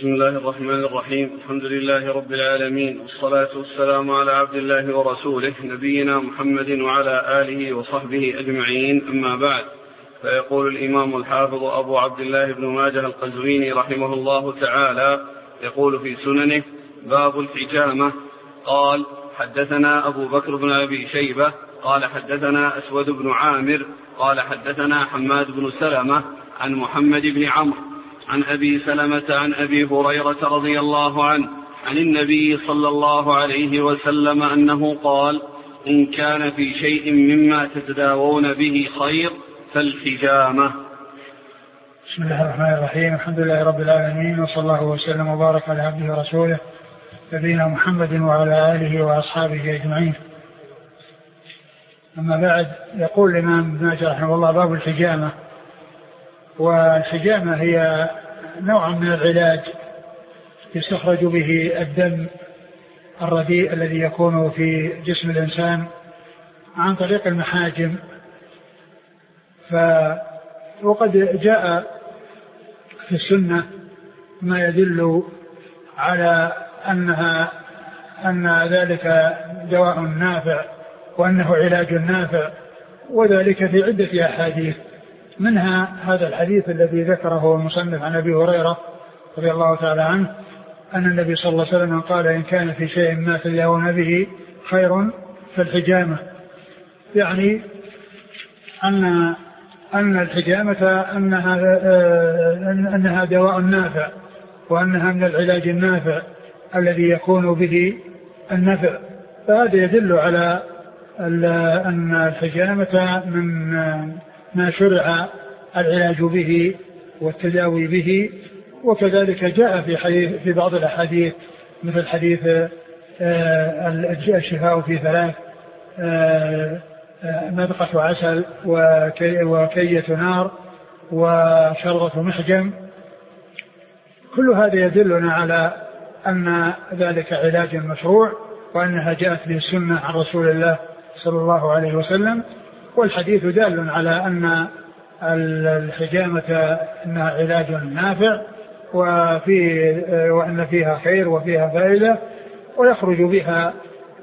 بسم الله الرحمن الرحيم. الحمد لله رب العالمين، والصلاة والسلام على عبد الله ورسوله نبينا محمد وعلى آله وصحبه أجمعين، أما بعد. فيقول الإمام الحافظ أبو عبد الله بن ماجه القزويني رحمه الله تعالى يقول في سننه: باب الحجامة. قال: حدثنا أبو بكر بن أبي شيبة قال حدثنا أسود بن عامر قال حدثنا حماد بن سلمة عن محمد بن عمرو عن أبي سلمة عن أبي هريرة رضي الله عنه عن النبي صلى الله عليه وسلم أنه قال: إن كان في شيء مما تتداوون به خير فالحجامة. بسم الله الرحمن الرحيم. الحمد لله رب العالمين، وصلى الله وسلم وبارك على عبده ورسوله نبينا محمد وعلى آله وأصحابه أجمعين. أما بعد، يقول الإمام ابن ماجه رحمه الله: باب الحجامة. والحجامة هي نوع من العلاج يستخرج به الدم الرديء الذي يكون في جسم الإنسان عن طريق المحاجم. وقد جاء في السنة ما يدل على أن ذلك دواء نافع وأنه علاج نافع، وذلك في عدة أحاديث، منها هذا الحديث الذي ذكره المصنف عن أبي هريرة رضي الله تعالى عنه أن النبي صلى الله عليه وسلم قال: إن كان في شيء ما تداوون به خير فالحجامة. يعني أن الحجامة أنها دواء نافع، وأنها من العلاج النافع الذي يكون به النفع. فهذا يدل على أن الحجامة من ما شرع العلاج به والتداوي به. وكذلك جاء في بعض الأحاديث مثل حديث الشفاء في 3: مدقة عسل وكية نار وشربة محجم. كل هذا يدلنا على أن ذلك علاج مشروع، وأنها جاءت به السنة عن رسول الله صلى الله عليه وسلم. والحديث دال على أن الحجامة أنها علاج نافع، وأن فيها خير وفيها فائدة، ويخرج بها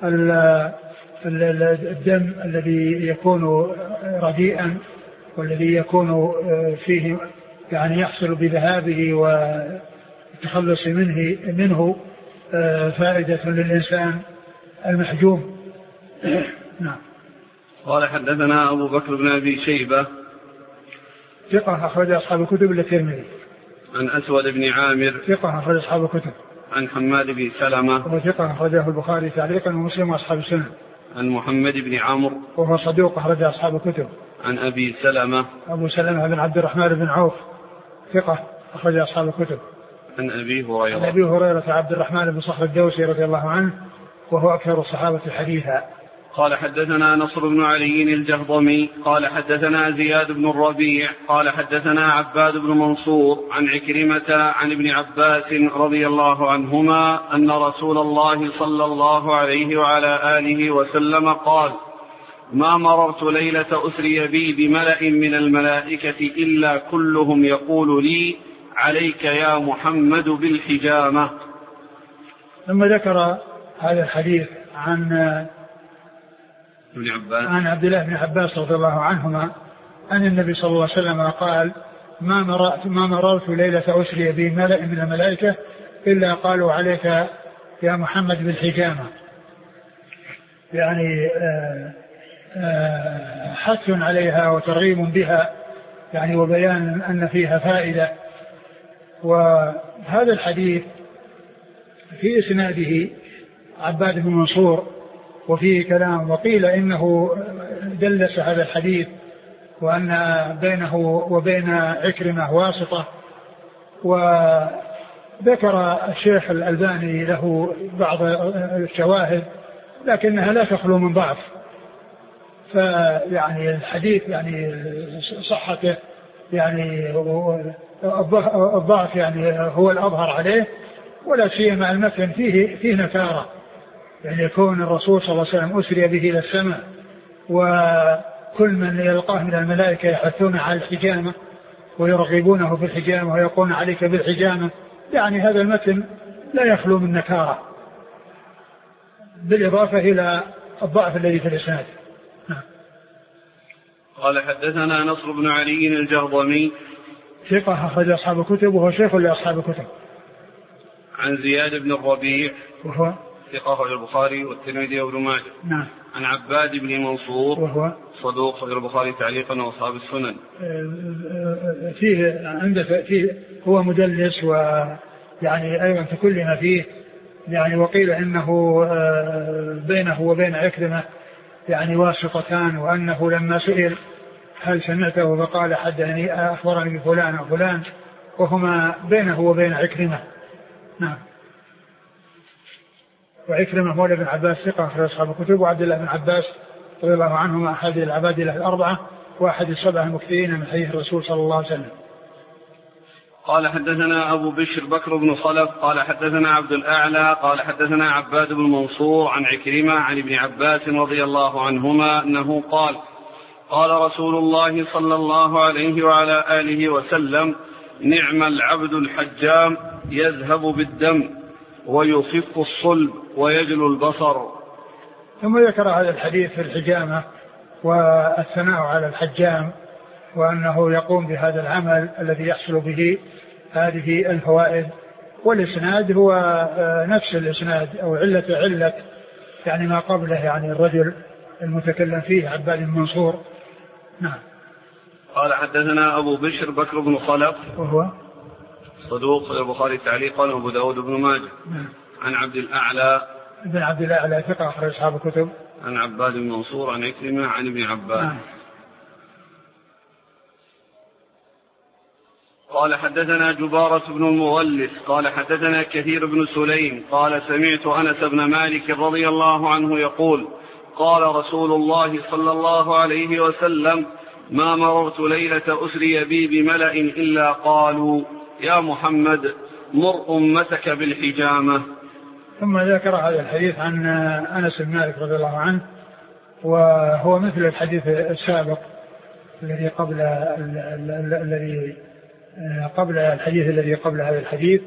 الدم الذي يكون رديئا والذي يكون فيه يعني يحصل بذهابه والتخلص منه فائدة للإنسان المحجوم. نعم. قال: حدثنا أبو بكر بن أبي شيبة ثقة أخرج أصحاب الكتب إلا الترمذي. عن أسود بن عامر ثقة أخرج أصحاب الكتب. عن حماد بن سلمة وهو ثقة أخرجه البخاري تعليقا ومسلم وأصحاب السنن. عن محمد بن عمرو وهو صدوق أخرج أصحاب الكتب. عن أبي سلمة أبو سلمة بن عبد الرحمن بن عوف ثقة أخرج أصحاب الكتب. عن أبي هريرة عن أبي هريرة عبد الرحمن بن صخر الدوسي رضي الله عنه، وهو أكثر الصحابة حديثا. قال: حدثنا نصر بن علي الجهضمي قال حدثنا زياد بن الربيع قال حدثنا عباد بن منصور عن عكرمة عن ابن عباس رضي الله عنهما أن رسول الله صلى الله عليه وعلى آله وسلم قال: ما مررت ليلة أسري بي بملأ من الملائكة إلا كلهم يقول لي: عليك يا محمد بالحجامة. ثم ذكر هذا الحديث عن عبد الله بن عباس رضي الله عنهما أن النبي صلى الله عليه وسلم قال: ما مررت ليلة أسري بي ملأ من الملائكة إلا قالوا: عليك يا محمد بالحجامة. يعني حث عليها وترغيب بها، يعني وبيان أن فيها فائدة. وهذا الحديث في إسناده عباد بن منصور وفيه كلام، وقيل إنه دلس هذا الحديث وأن بينه وبين عكرمة واسطة. وذكر الشيخ الألباني له بعض الشواهد لكنها لا تخلو من ضعف. فيعني الحديث يعني صحته يعني الضعف يعني هو الأظهر عليه، ولا سيما المتن فيه نكارة، يعني يكون الرسول صلى الله عليه وسلم أسري به إلى السماء، وكل من يلقاه من الملائكة يحثون على الحجامة ويرغبونه في الحجامة ويقولون عليك بالحجامة يعني هذا المتن لا يخلو من نكارة بالإضافة إلى الضعف الذي في الإسناد. قال حدثنا نصر بن علي الجهضمي ثقة أخرج أصحاب الكتب وهو شيخ لأصحاب الكتب. عن زياد بن الربيع وهو ثقة أخرج البخاري والترمذي وابن ماجه. نعم. عن عباد بن منصور وهو صدوق أخرج البخاري تعليقا وأصحاب السنن. فيه هو مدلس ويعني أيضا تكلم فيه يعني وقيل إنه بينه وبين عكرمة يعني واسطتان وأنه لما سئل هل سمعته فقال حدثني أخبرني بفلان وفلان وهما بينه وبين عكرمة. نعم. وعكرمة مولى بن عباس ثقة أخرج أصحاب الكتب وعبد الله بن عباس رضي الله عنهما أحد العبادلة الأربعة وأحد السبعة المكثرين من حديث الرسول صلى الله عليه وسلم. قال حدثنا أبو بشر بكر بن خلف قال حدثنا عبد الأعلى قال حدثنا عباد بن منصور عن عكرمة عن ابن عباس رضي الله عنهما أنه قال قال رسول الله صلى الله عليه وعلى آله وسلم نعم العبد الحجام يذهب بالدم ويخف الصلب ويجل البصر. ثم ذكر هذا الحديث في الحجامة والثناء على الحجام وأنه يقوم بهذا العمل الذي يحصل به هذه الفوائد. والإسناد هو نفس الإسناد أو علة يعني ما قبله يعني الرجل المتكلم فيه عباد بن منصور. نعم. قال حدثنا أبو بشر بكر بن خلف وهو صدوق البخاري تعليقا وأبو داود بن ماجه. نعم. عن عبد الأعلى ابن عبد الأعلى ثقة أخرج أصحاب الكتب. عن عباد بن منصور عن عكرمة عن ابن عباس. نعم. قال حدثنا جبارة بن المغلس قال حدثنا كثير بن سليم قال سمعت أنس بن مالك رضي الله عنه يقول قال رسول الله صلى الله عليه وسلم ما مررت ليلة أسري بي بملأ إلا قالوا يا محمد مر أمتك بالحجامة. ثم ذكر هذا الحديث عن أنس بن مالك رضي الله عنه وهو مثل الحديث السابق الذي قبل الحديث الذي قبل هذا الحديث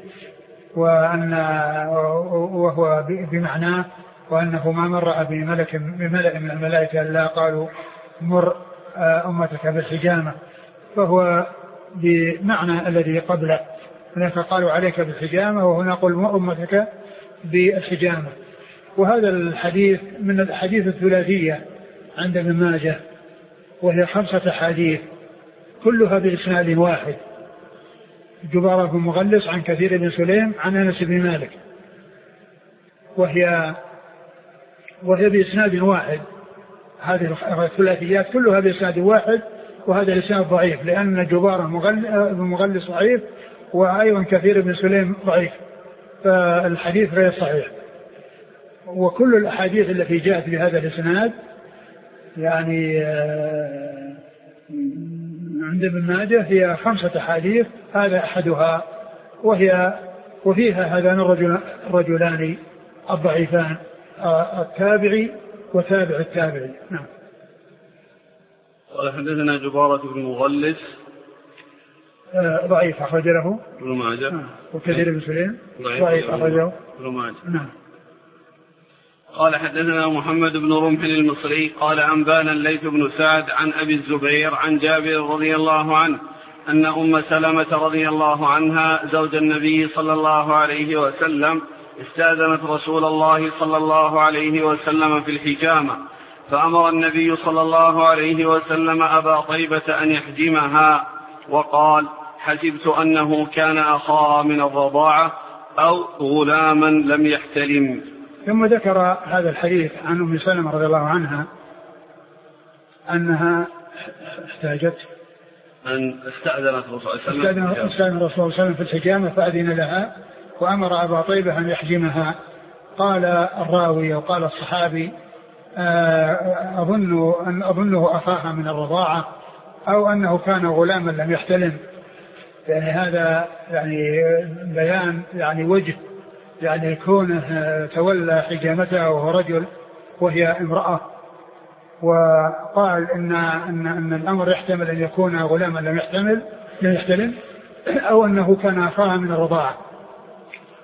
وهو بمعناه وأنه ما مر بملأ من الملائكة إلا قالوا مر أمتك بالحجامة فهو بمعنى الذي قبله. هناك قالوا عليك بالحجامة وهنا قل مر أمتك بالحجامة. وهذا الحديث من الحديث الثلاثية عند ابن ماجه وهي 5 أحاديث كلها بإسناد واحد. جبارة بن مغلس عن كثير بن سليم عن أنس بن مالك وهي بإسناد واحد. هذه الثلاثيات كلها بإسناد واحد وهذا الإسناد ضعيف لأن جبارة بن مغلس ضعيف وأيضا كثير بن سليم ضعيف فالحديث غير صحيح. وكل الأحاديث التي جاءت بهذا الإسناد يعني عند ابن ماجه هي 5 أحاديث هذا أحدها وفيها هذان الرجلان الضعيفان التابعي وتابع التابعي. نعم. قال حدثنا جبارة بن مغلس ضعيف أخرج له ابن ماجه وكثير بن سليم ضعيف أخرجه ابن ماجه. نعم. قال حدثنا محمد بن رمح المصري قال أنبانا الليث بن سعد عن أبي الزبير عن جابر رضي الله عنه أن أم سلمة رضي الله عنها زوج النبي صلى الله عليه وسلم استأذنت رسول الله صلى الله عليه وسلم في الحجامة فأمر النبي صلى الله عليه وسلم أبا طيبة أن يحجمها وقال حسبت أنه كان أخاها من الرضاعة أو غلاما لم يحتلم. ثم ذكر هذا الحديث عن أم سلمة رضي الله عنها أنها احتاجت أن استأذنت الرسول صلى الله عليه وسلم في الحجامة فأذن لها وأمر أبا طيبة أن يحجمها. قال الراوي وقال الصحابي أظنه أخاها من الرضاعة أو أنه كان غلاما لم يحتلم. يعني هذا يعني بيان يعني وجه يعني كونه تولى حجامتها وهو رجل وهي امرأة. وقال إن الأمر يحتمل أن يكون غلاما لم يحتلم أو أنه كان أخاها من الرضاعة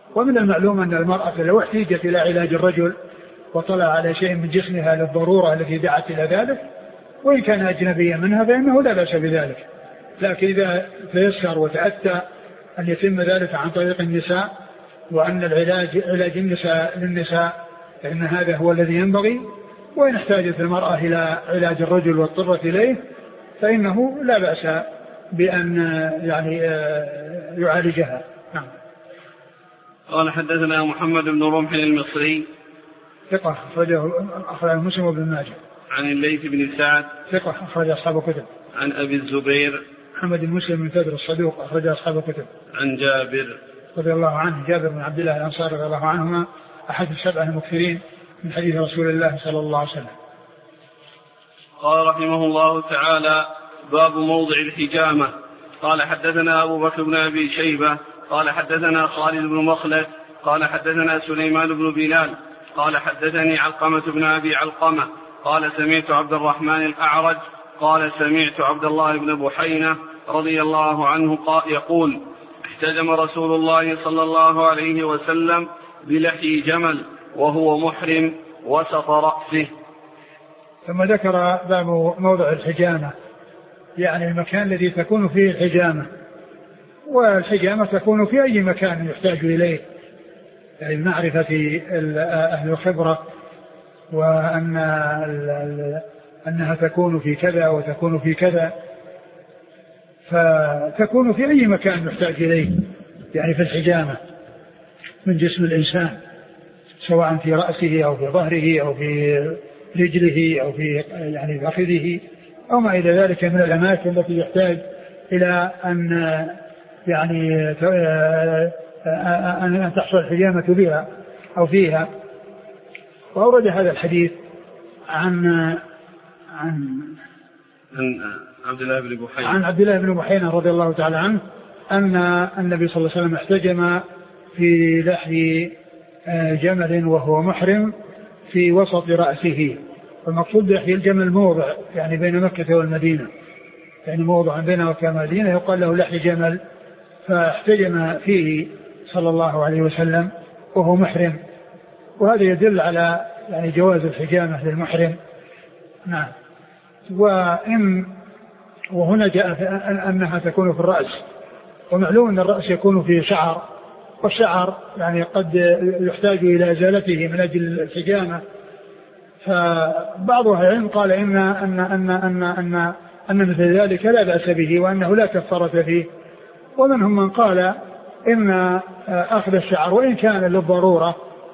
ومن المعلوم أن المرأة لو احتاجت إلى علاج الرجل وطلع على شيء من جسمها للضرورة التي دعت إلى ذلك وإن كان أجنبيا منها فإنه لا بأس بذلك. لكن إذا تيسر وتأتى أن يتم ذلك عن طريق النساء وأن علاج النساء للنساء فإن هذا هو الذي ينبغي، وإن احتاجت المرأة إلى علاج الرجل واضطرت إليه فإنه لا بأس بأن يعني يعالجها. نعم. قال حدثنا محمد بن رمح المصري ثقة أخرجه مسلم وابن ماجه. عن الليث بن سعد ثقة أخرج أصحاب الكتب. عن أبي الزبير محمد بن مسلم بن فدر الصدوق أخرج أصحاب الكتب. عن جابر رضي الله عنه، جابر بن عبد الله الأنصاري رضي الله عنهما أحد السبعة المكثرين من حديث رسول الله صلى الله عليه وسلم. قال رحمه الله تعالى: باب موضع الحجامة. قال حدثنا أبو بكر بن أبي شيبة قال حدثنا خالد بن مخلد قال حدثنا سليمان بن بلال قال حدثني علقمة بن أبي علقمة قال سمعت عبد الرحمن الأعرج قال سمعت عبد الله بن بحينة رضي الله عنه يقول: احتجم رسول الله صلى الله عليه وسلم بلحي جمل وهو محرم وسط رأسه. ثم ذكر باب موضع الحجامة، يعني المكان الذي تكون فيه الحجامة، والحجامة تكون في أي مكان يحتاج إليه، يعني معرفة أهل الخبرة أنها تكون في كذا وتكون في كذا، فتكون في أي مكان يحتاج إليه، يعني في الحجامة من جسم الإنسان، سواء في رأسه أو في ظهره أو في رجله أو في يعني فخذه أو ما إلى ذلك من الأماكن التي يحتاج إلى أن يعني أن تحصل الحجامة بها أو فيها. وأورد هذا الحديث عن عبد الله بن بحينة رضي الله تعالى عنه أن النبي صلى الله عليه وسلم احتجم في لحي جمل وهو محرم في وسط رأسه. والمقصود بلحي الجمل موضع يعني بين مكة والمدينة، يعني موضع بين مكة والمدينة يقال له لحي جمل، فاحتجم فيه صلى الله عليه وسلم وهو محرم، وهذا يدل على يعني جواز الحجامة للمحرم. نعم. وهنا جاء أنها تكون في الرأس، ومعلوم أن الرأس يكون فيه شعر، والشعر يعني قد يحتاج إلى إزالته من أجل الحجامة. فبعض أهل العلم قال أن مثل ذلك لا بأس به وأنه لا كفارة فيه، ومنهم من قال إن أخذ الشعر وإن كان للضرورة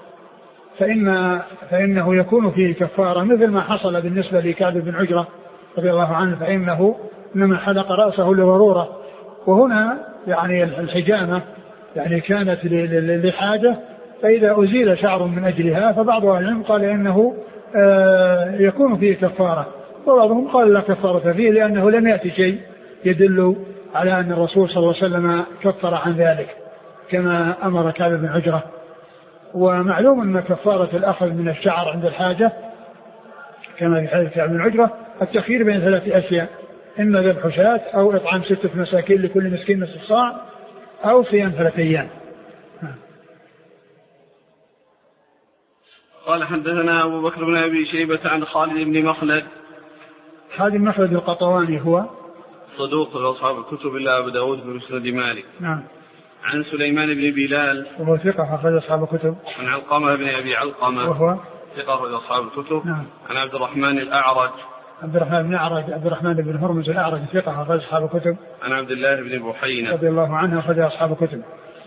فإنه يكون فيه كفارة، مثل ما حصل بالنسبة لكعب بن عجرة رضي الله عنه، فإنه إنما حلق رأسه لضرورة. وهنا يعني الحجامة يعني كانت لحاجة، فإذا أزيل شعر من أجلها فبعض أهل العلم قال إنه يكون فيه كفارة، وبعضهم قال لا كفارة فيه لأنه لم يأتي شيء يدل على أن الرسول صلى الله عليه وسلم كفر عن ذلك كما أمر كعب بن عجرة. ومعلوم أن كفارة الأخذ من الشعر عند الحاجة كما في حديث كعب بن عجرة التخيير بين 3 أشياء: إما ذبح شاة أو إطعام 6 مساكين لكل مسكين نصف صاع أو صيام 3 أيام. قال حدثنا أبو بكر بن أبي شيبة عن خالد بن مخلد. خالد بن مخلد القطواني هو صدوق أصحاب الكتب إلا أبو داود بن مسند مالك. نعم. عن سليمان بن بلال وهو ثقة أخرج أصحاب الكتب. عن علقمة بن أبي علقمة وهو ثقة أخرج أصحاب الكتب. نعم. عن عبد الرحمن الأعرج عبد الرحمن بن هرمز الأعرج ثقة أخرج أصحاب الكتب. عن عبد الله بن بحينة رضي الله عنه أخرج أصحاب الكتب.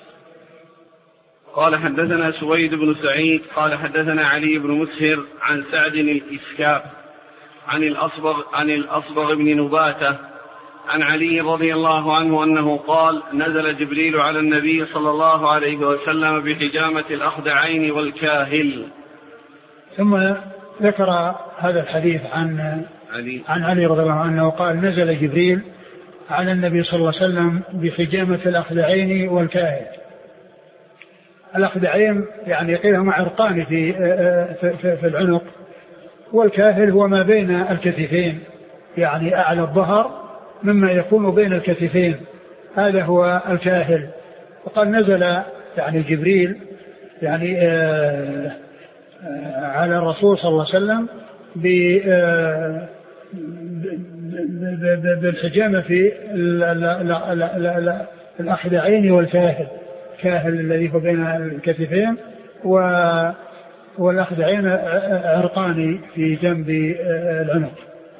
قال حدثنا سويد بن سعيد قال حدثنا علي بن مسهر عن سعد الإسكاب عن الأصبغ بن نباتة عن علي رضي الله عنه أنه قال: نزل جبريل على النبي صلى الله عليه وسلم بحجامة الأخدعين والكاهل. ثم ذكر هذا الحديث عن علي رضي الله عنه قال: نزل جبريل على النبي صلى الله عليه وسلم بحجامة الأخدعين والكاهل. الأخدعين يعني قيل هما عرقان في العنق، والكاهل هو ما بين الكتفين، يعني أعلى الظهر مما يكون بين الكتفين، هذا هو الكاهل. وقال نزل يعني جبريل يعني على الرسول صلى الله عليه وسلم بالحجامة في الأخدعين والكاهل، كاهل الذي هو بين الكتفين والأخدعين عرقان في جنب العنق.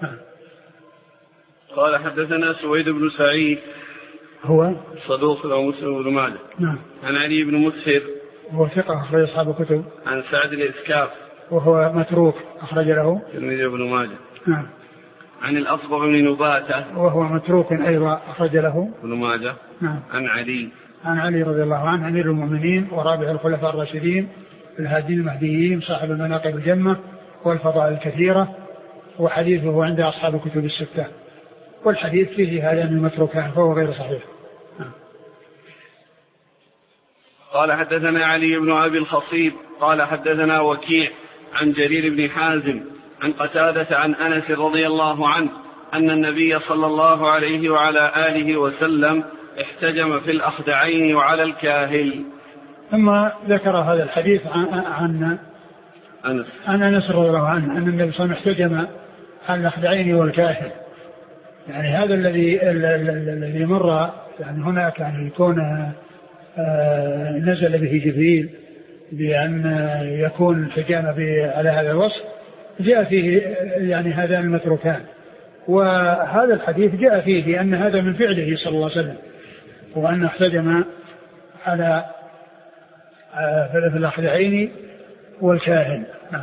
قال حدثنا سويد بن سعيد هو صدوق أو مسلم بن ماجه. نعم. عن علي بن مسهر وهو ثقة أخرج أصحاب الكتب. عن سعد الإسكاف وهو متروك أخرج له الترمذي وابن ماجه. نعم. عن الأصبغ بن نباتة وهو متروك أيضا أخرج له ابن ماجه. نعم. عن علي رضي الله عنه أمير المؤمنين ورابع الخلفاء الراشدين الهادين المهديين صاحب المناقب الجمة والفضائل الكثيرة، وحديثه عند أصحاب الكتب الستة، والحديث فيه هذان المتروكان فهو غير صحيح. قال حدثنا علي بن أبي الخصيب قال حدثنا وكيع عن جرير بن حازم عن قتادة عن أنس رضي الله عنه أن النبي صلى الله عليه وعلى آله وسلم احتجم في الأخدعين وعلى الكاهل. ثم ذكر هذا الحديث عن أنس رضي الله عنه أن النبي صلى الله عليه وسلم احتجم على الأخدعين والكاهل. يعني هذا الذي مر يعني هناك يعني يكون نزل به جبريل بأن يكون الحجامة على هذا الوصف، جاء فيه يعني هذان المتروكان، وهذا الحديث جاء فيه أن هذا من فعله صلى الله عليه وسلم، وأن احتجم على في الأخدعين والكاهن.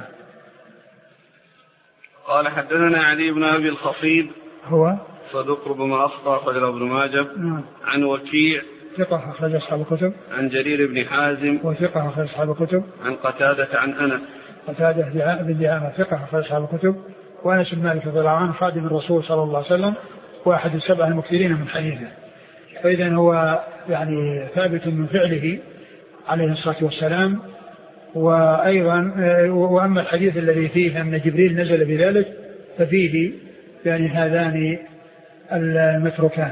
قال حدثنا علي بن أبي الخصيب هو صدوق ربما أخطأ أخرج له ابن ماجه. عن وكيع ثقة أخرج أصحاب الكتب. عن جرير بن حازم وثقة أخرج أصحاب الكتب. عن قتادة عن أنس. قتادة بن دعامة ثقة أخرج أصحاب الكتب. وأنس بن مالك رضي الله عنه خادم الرسول صلى الله عليه وسلم وأحد السبع المكثرين من حديثه، فإذا هو يعني ثابت من فعله عليه الصلاة والسلام. وأيضا وأما الحديث الذي فيه أن جبريل نزل بذلك ففيه يعني هذان المتروكان.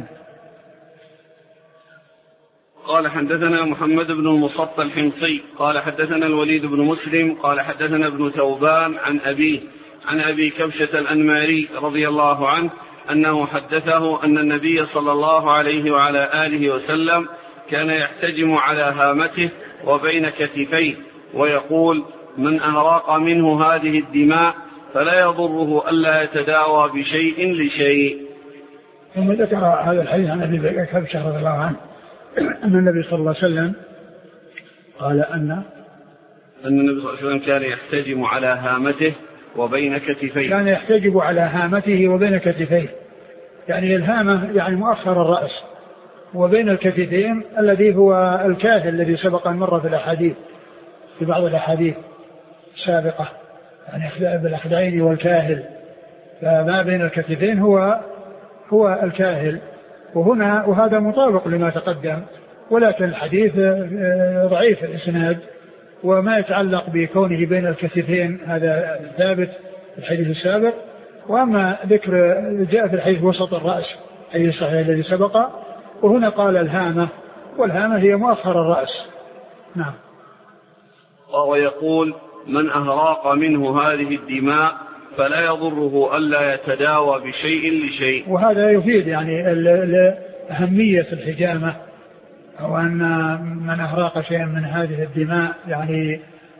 قال حدثنا محمد بن المصطفى الحمصي قال حدثنا الوليد بن مسلم قال حدثنا ابن ثوبان عن أبيه عن أبي كبشة الأنماري رضي الله عنه أنه حدثه أن النبي صلى الله عليه وعلى آله وسلم كان يحتجم على هامته وبين كتفيه ويقول: من أهراق منه هذه الدماء فلا يضره ألا يتداوى بشيء لشيء. ثم ذكر هذا الحديث عن أبي كبشة رضي الله عنه أن النبي صلى الله عليه وسلم قال أن النبي صلى الله عليه وسلم كان يحتجم على هامته وبين كتفيه. كان يحتجب على هامته وبين كتفيه، يعني الهامة يعني مؤخر الرأس، وبين الكتفين الذي هو الكاهل الذي سبق أن مر في الأحاديث في بعض الأحاديث السابقة، يعني بالأخدعين والكاهل، فما بين الكتفين هو الكاهل. وهذا مطابق لما تقدم، ولكن الحديث ضعيف الإسناد، وما يتعلق بكونه بين الكتفين هذا ثابت في الحديث السابق. وأما ذكر جاء في الحديث وسط الرأس أي صحيح الذي سبق، وهنا قال الهامة، والهامة هي مؤخر الرأس. نعم. وهو يقول: من أهراق منه هذه الدماء فلا يضره ألا يتداوى بشيء لشيء. وهذا يفيد يعني أهمية الحجامة، أو أن من أهراق شيئا من هذه الدماء يعني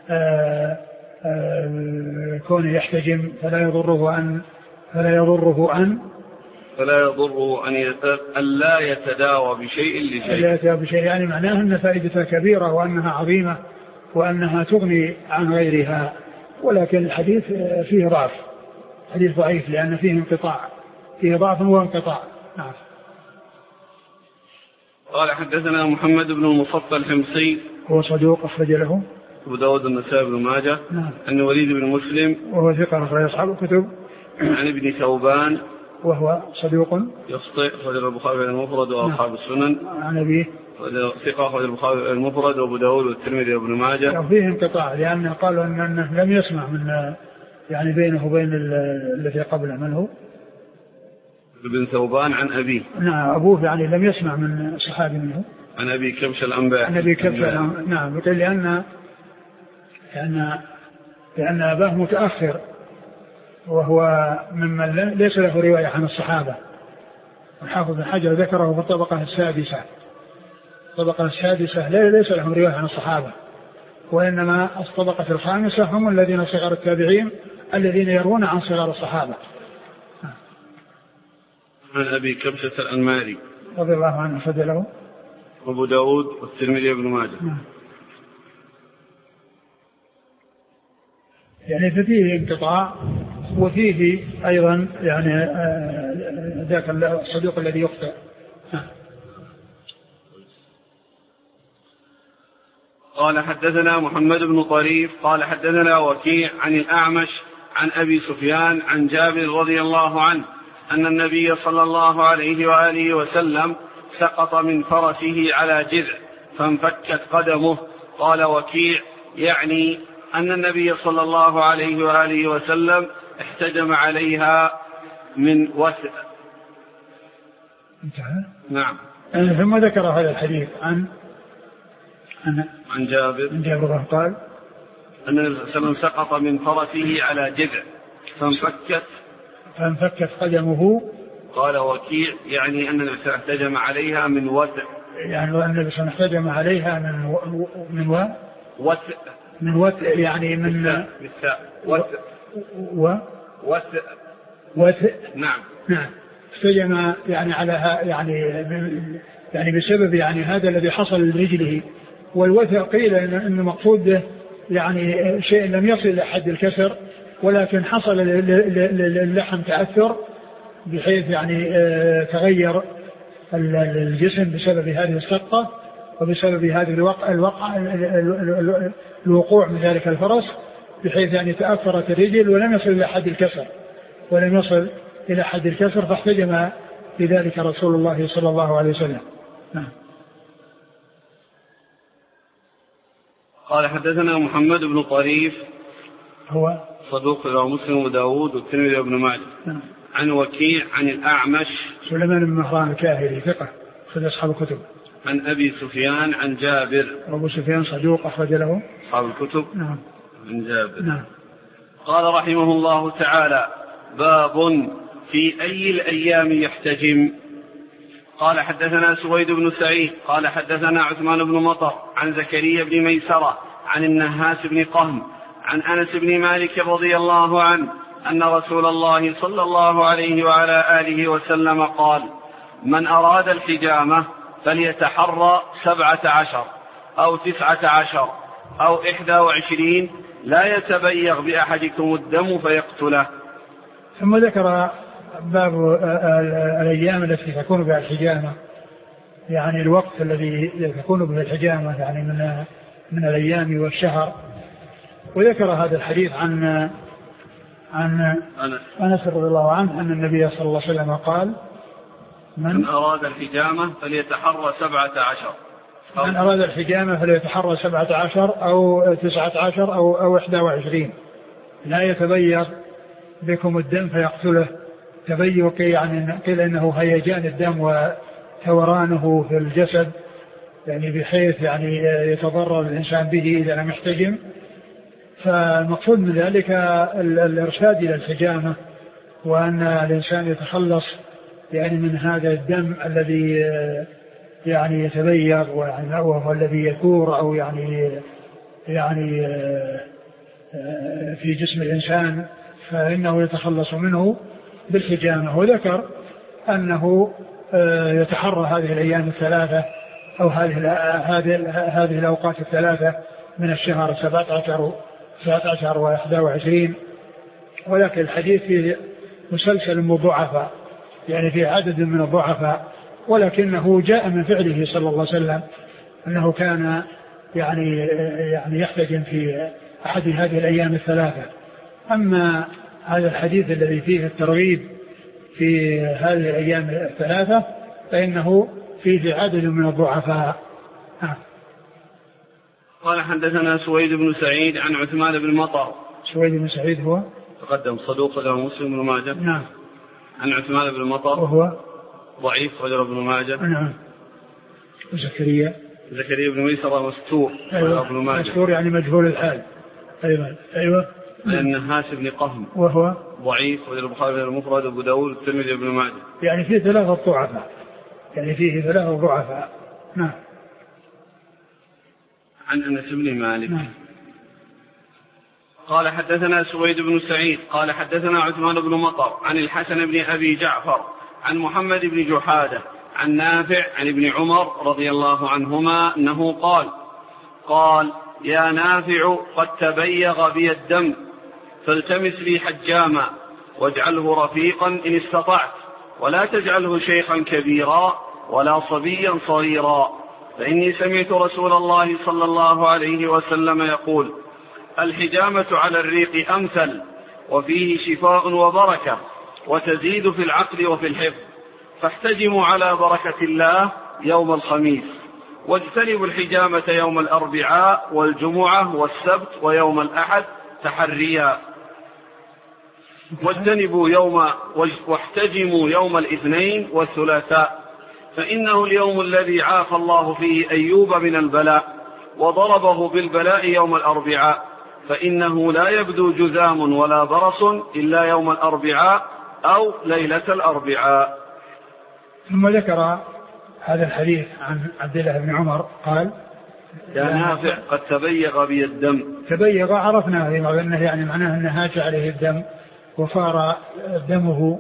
كونه يحتجم فلا يضره أن ألا يتداوى بشيء لشيء. يعني معناه أن فائدتها كبيرة وأنها عظيمة وأنها تغني عن غيرها، ولكن الحديث فيه ضعف، حديث ضعيف لأن فيه انقطاع، فيه ضعف وانقطاع. نعم. قال حدثنا محمد بن المصطفى الحمصي هو صدوق أخرج له أبو داود النسائي بن ماجه. نعم. عن الوليد بن مسلم وهو ثقة أخرج أصحاب الكتب. عن ابن ثوبان وهو صدوق يخطئ أخرج البخاري المفرد وأصحاب السنن. عن أبيه ثقة أخرج البخاري المفرد وأبو داود والترمذي وابن ماجه. فيه انقطاع لأنه قالوا أنه لم يسمع من يعني بينه وبين الذي قبله. من هو؟ ابن ثوبان عن أبيه. نعم، أبوه يعني لم يسمع من صحابي منه. عن أبي كبش الأنباري. عن أبي كبش نعم، لأن أباه متأخر وهو ممن ليس له رواية عن الصحابة. الحافظ بن حجر ذكره في الطبقة السادسة. الطبقة السادسة ليس لهم رواية عن الصحابة، وإنما الطبقة الخامسة هم الذين صغار التابعين الذين يروون عن صغار الصحابة. عن أبي كبشة الأنماري رضي الله عنه فضله أبو داود والترمذي وابن ماجه. يعني ففيه انقطاع، وفيه أيضا يعني ذاك الصدوق الذي يخطئ. قال حدثنا محمد بن طريف قال حدثنا وكيع عن الأعمش عن أبي سفيان عن جابر رضي الله عنه أن النبي صلى الله عليه وآله وسلم سقط من فرسه على جذع فانفكت قدمه. قال وكيع يعني أن النبي صلى الله عليه وآله وسلم احتجم عليها من وثق. انتهى. نعم. ثم ذكر هذا الحديث عن جابر قال أن النبي صلى الله عليه وسلم سقط من فرسه على جذع فانفكت قدمه. قال وكيع يعني أن النبي احتجم عليها من وثق، يعني أن النبي احتجم عليها من وثق يعني من وثق. نعم. احتجم يعني على يعني بسبب يعني هذا الذي حصل لرجله. والوثق قيل إن مقصود يعني شيء لم يصل إلى حد الكسر، ولكن حصل للحم تأثر بحيث يعني تغير الجسم بسبب هذه السقطة وبسبب هذه الوقوع من ذلك الفرس، بحيث يعني تأثرت الرجل ولم يصل إلى حد الكسر فاحتجم بذلك رسول الله صلى الله عليه وسلم. قال حدثنا محمد بن طريف هو صدوق رواه مسلم وداود والترمذي وابن ماجه. عن وكيع عن الأعمش سليمان بن مهران الكاهلي ثقة أخرج أصحاب الكتب. عن أبي سفيان عن جابر. أبو سفيان صدوق أخرج له أصحاب الكتب. نعم. عن جابر. نعم. قال رحمه الله تعالى باب في أي الأيام يحتجم. قال حدثنا سويد بن سعيد قال حدثنا عثمان بن مطر عن زكريا بن ميسرة عن النهاس بن قهم عن أنس بن مالك رضي الله عنه أن رسول الله صلى الله عليه وعلى آله وسلم قال من أراد الحجامة فليتحرى 17 أو 19 أو 21 لا يتبيغ بأحدكم الدم فيقتله. ثم ذكر باب الأيام التي تكون بها الحجامة، يعني الوقت الذي تكون به الحجامة يعني من الأيام والشهر. وذكر هذا الحديث عن أنس رضي الله عنه أن النبي صلى الله عليه وسلم قال من أراد الحجامة فليتحرى 17 من أراد الحجامة فليتحرى 17 أو 19 أو 21 لا يتبيض بكم الدم فيقتله. تبيض يعني قيل إنه هيجان الدم وثورانه في الجسد، يعني بحيث يعني يتضرر الإنسان به إذا لم يحتجم. فالمقصود من ذلك الإرشاد إلى الحجامة، وأن الإنسان يتخلص يعني من هذا الدم الذي يعني يتبيض وهو الذي يثور أو يعني في جسم الإنسان، فإنه يتخلص منه بالحجامة. وذكر أنه يتحرى هذه الأيام الثلاثة أو هذه الأوقات الثلاثة من الشهر 17 و21. ولكن الحديث فيه مسلسل مضاعفة، يعني في عدد من الضعفاء، ولكنه جاء من فعله صلى الله عليه وسلم أنه كان يعني يحتجم في أحد هذه الأيام الثلاثة. أما هذا الحديث الذي فيه الترغيب في هذه الأيام الثلاثة فإنه فيه عدد من الضعفاء. قال حدثنا سويد بن سعيد عن عثمان بن مطر. سويد بن سعيد هو تقدم صدوق له مسلم بن ماجه. نعم. عن عثمان بن مطر وهو ضعيف رجل ابن ماجه. نعم. وزكريا بن ميسرة مستور. أيوة. مستور يعني مجهول الحال. أيوة. النهاس بن قهم وهو ضعيف، والبخاري المفرد وابو داود والترمذي وابن ماجه. يعني فيه 3 ضعفاء، يعني فيه 3 ضعفاء. نعم. عن أنس بن مالك. نعم. قال حدثنا سويد بن سعيد قال حدثنا عثمان بن مطر عن الحسن بن أبي جعفر عن محمد بن جحادة عن نافع عن ابن عمر رضي الله عنهما أنه قال يا نافع قد تبيغ بي الدم فالتمس لي حجاما واجعله رفيقا إن استطعت، ولا تجعله شيخا كبيرا ولا صبيا صغيرا، فإني سمعت رسول الله صلى الله عليه وسلم يقول الحجامة على الريق أمثل، وفيه شفاء وبركة، وتزيد في العقل وفي الحفظ، فاحتجموا على بركة الله يوم الخميس، واجتنبوا الحجامة يوم الأربعاء والجمعة والسبت ويوم الأحد تحريا، واحتجموا يوم الاثنين والثلاثاء، فإنه اليوم الذي عافى الله فيه أيوب من البلاء وضربه بالبلاء يوم الأربعاء، فإنه لا يبدو جذام ولا برص إلا يوم الأربعاء أو ليلة الأربعاء. ثم ذكر هذا الحديث عن عبد الله بن عمر قال يا نافع قد تبيغ بي الدم. تبيغ عرفنا أنه يعني معناه أنه هاج عليه الدم وصار دمه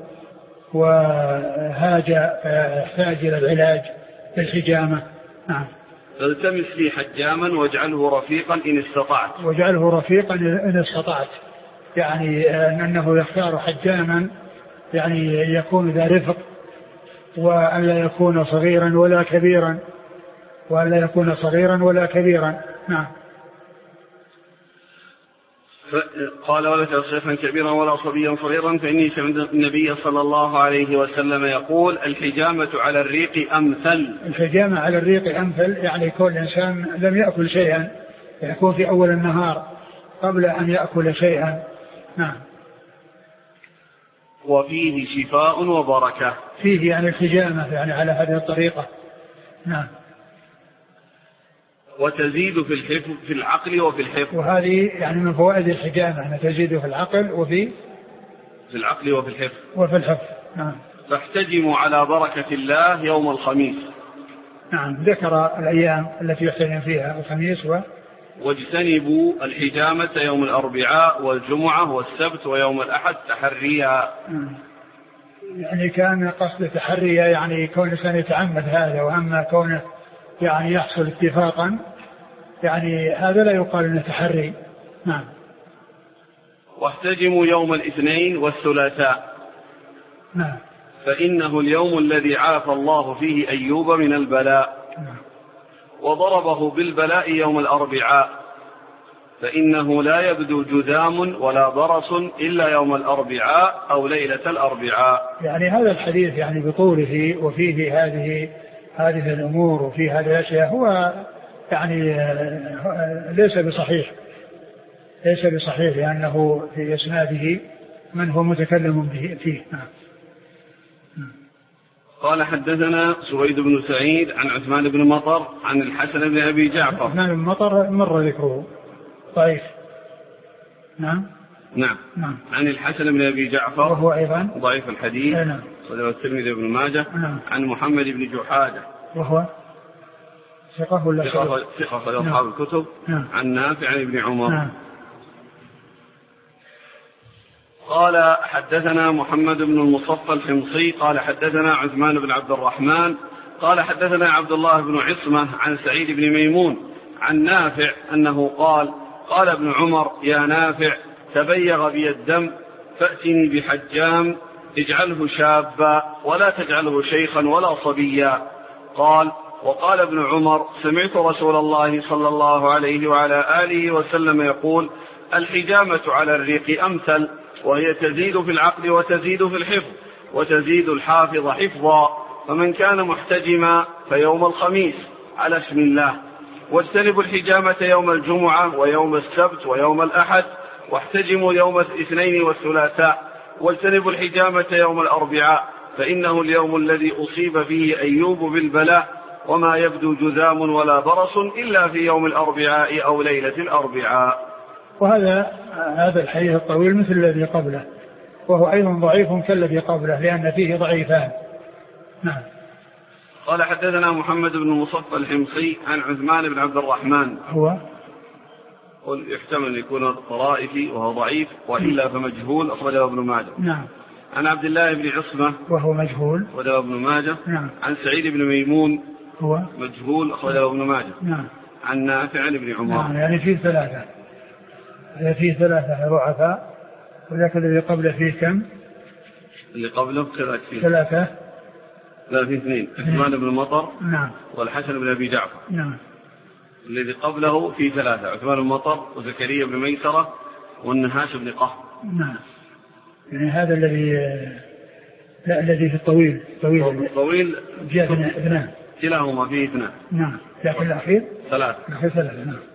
وهاج فيحتاج إلى العلاج بالحجامة. نعم. فالتمس لي حجاما واجعله رفيقا إن استطعت. واجعله رفيقا إن استطعت، يعني أنه يختار حجاما يعني يكون ذا رفق، وأن لا يكون صغيرا ولا كبيرا. نعم. قال ولا شيخا كبيرا ولا صبيا صغيرا، فإني سمعت النبي صلى الله عليه وسلم يقول الحجامة على الريق أمثل. الحجامة على الريق أمثل، يعني كل إنسان لم يأكل شيئا يكون في أول النهار قبل أن يأكل شيئا. نعم. وفيه شفاء وبركة. فيه يعني الحجامة يعني على هذه الطريقة. نعم. وتزيد في العقل وفي الحفظ. وهذه يعني من فوائد الحجامة أنها تزيد في العقل وفي العقل وفي الحفظ. نعم. فاحتجموا على بركة الله يوم الخميس. نعم. ذكر الأيام التي يحتجم فيها الخميس واجتنبوا الحجامة يوم الأربعاء والجمعة والسبت ويوم الأحد تحريا. يعني كان قصد تحريا يعني كون الإنسان يتعمد هذا، وأما كونه يعني يحصل اتفاقا يعني هذا لا يقال انه تحري. نعم. واحتجموا يوم الاثنين والثلاثاء. نعم. فإنه اليوم الذي عافى الله فيه أيوب من البلاء. نعم. وضربه بالبلاء يوم الأربعاء، فإنه لا يبدو جذام ولا برص إلا يوم الأربعاء أو ليلة الأربعاء. يعني هذا الحديث يعني بطوله وفيه هذه الأمور وفي هذه الأشياء هو يعني ليس بصحيح لأنه في إسناده من هو متكلم به فيه. قال حدثنا سويد بن سعيد عن عثمان بن مطر عن الحسن بن أبي جعفر. عثمان بن مطر مر ذكره ضعيف. نعم. عن الحسن بن أبي جعفر وهو أيضا ضعيف الحديث. نعم. صدر الترمذي وابن ماجه. نعم. عن محمد بن جحادة وهو ثقة ولا ثقة أصحاب الكتب. نعم. عن نافع عن ابن عمر. نعم. قال حدثنا محمد بن المصفى الحمصي قال حدثنا عثمان بن عبد الرحمن قال حدثنا عبد الله بن عصمة عن سعيد بن ميمون عن نافع أنه قال ابن عمر يا نافع تبيغ بي الدم فأتني بحجام اجعله شابا ولا تجعله شيخا ولا صبيا. وقال ابن عمر سمعت رسول الله صلى الله عليه وعلى آله وسلم يقول الحجامة على الريق أمثل، وهي تزيد في العقل وتزيد في الحفظ وتزيد الحافظ حفظا، فمن كان محتجما فيوم الخميس على اسم الله، واجتنبوا الحجامة يوم الجمعة ويوم السبت ويوم الأحد، واحتجموا يوم الاثنين والثلاثاء، واجتنبوا الحجامة يوم الأربعاء، فإنه اليوم الذي أصيب فيه أيوب بالبلاء وما يبدو جذام ولا برص إلا في يوم الأربعاء أو ليلة الأربعاء. هذا الحديث الطويل مثل الذي قبله، وهو أيضا ضعيف كالذي قبله لأن فيه ضعيفان. نعم. قال حدثنا محمد بن مصفى الحمصي عن عثمان بن عبد الرحمن، هو يحتمل أن يكون طرائفي وهو ضعيف، وإلا فمجهول، أخرجه ابن ماجه. نعم. عن عبد الله بن عصمة وهو مجهول، أخرجه ابن ماجه. نعم. عن سعيد بن ميمون هو مجهول، أخرجه ابن ماجه. نعم. عن نافع عن ابن عمر. نعم، يعني فيه ثلاثة ضعفاء، وذاك الذي قبله فيه كم؟ اللي قبله ثلاثة. لا، فيه اثنين، عثمان بن مطر. نعم. والحسن بن أبي جعفر. نعم. الذي قبله فيه ثلاثة، عثمان بن مطر وزكريا بن ميسرة والنهاش بن قهر. نعم. يعني هذا الذي في الطويل جاء اثنان، كلاهما فيه اثنان. نعم. لكن الأخير ثلاثة.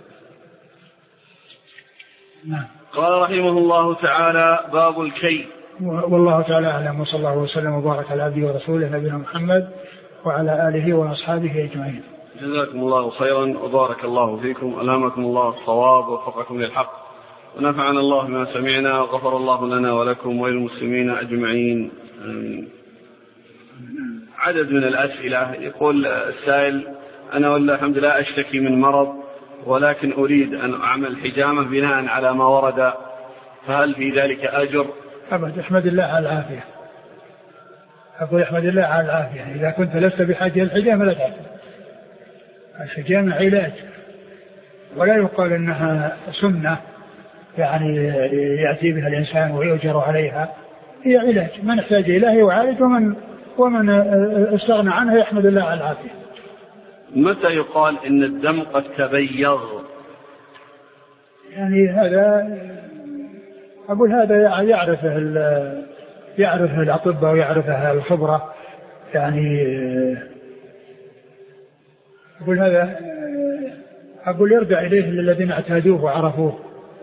نعم. قال رحمه الله تعالى: باب الكي. والله تعالى أعلم، وصلى الله وسلم وبارك على عبده ورسوله نبينا محمد وعلى آله وأصحابه أجمعين. جزاكم الله خيرا وبارك الله فيكم، ألهمكم الله الصواب ووفقكم للحق، ونفعنا الله ما سمعنا، وغفر الله لنا ولكم وللمسلمين أجمعين. عدد من الأسئلة. يقول السائل: أنا والله الحمد لله أشتكي من مرض، ولكن أريد أن أعمل حجامة بناء على ما ورد، فهل في ذلك أجر؟ أبدا، احمد الله على العافية. أقول احمد الله على العافية. إذا كنت لست بحاجة للحجامة لا تعمل. الحجامة علاج، ولا يقال أنها سنة يعني يأتي بها الإنسان ويؤجر عليها. هي علاج، من احتاج إليه يعالج، ومن استغنى عنها يحمد الله على العافية. متى يقال إن الدم قد تبيض؟ يعني هذا أقول هذا يعرفه الأطباء ويعرفه الخبرة. يعني أقول يرجع إليه الذين اعتادوه وعرفوه.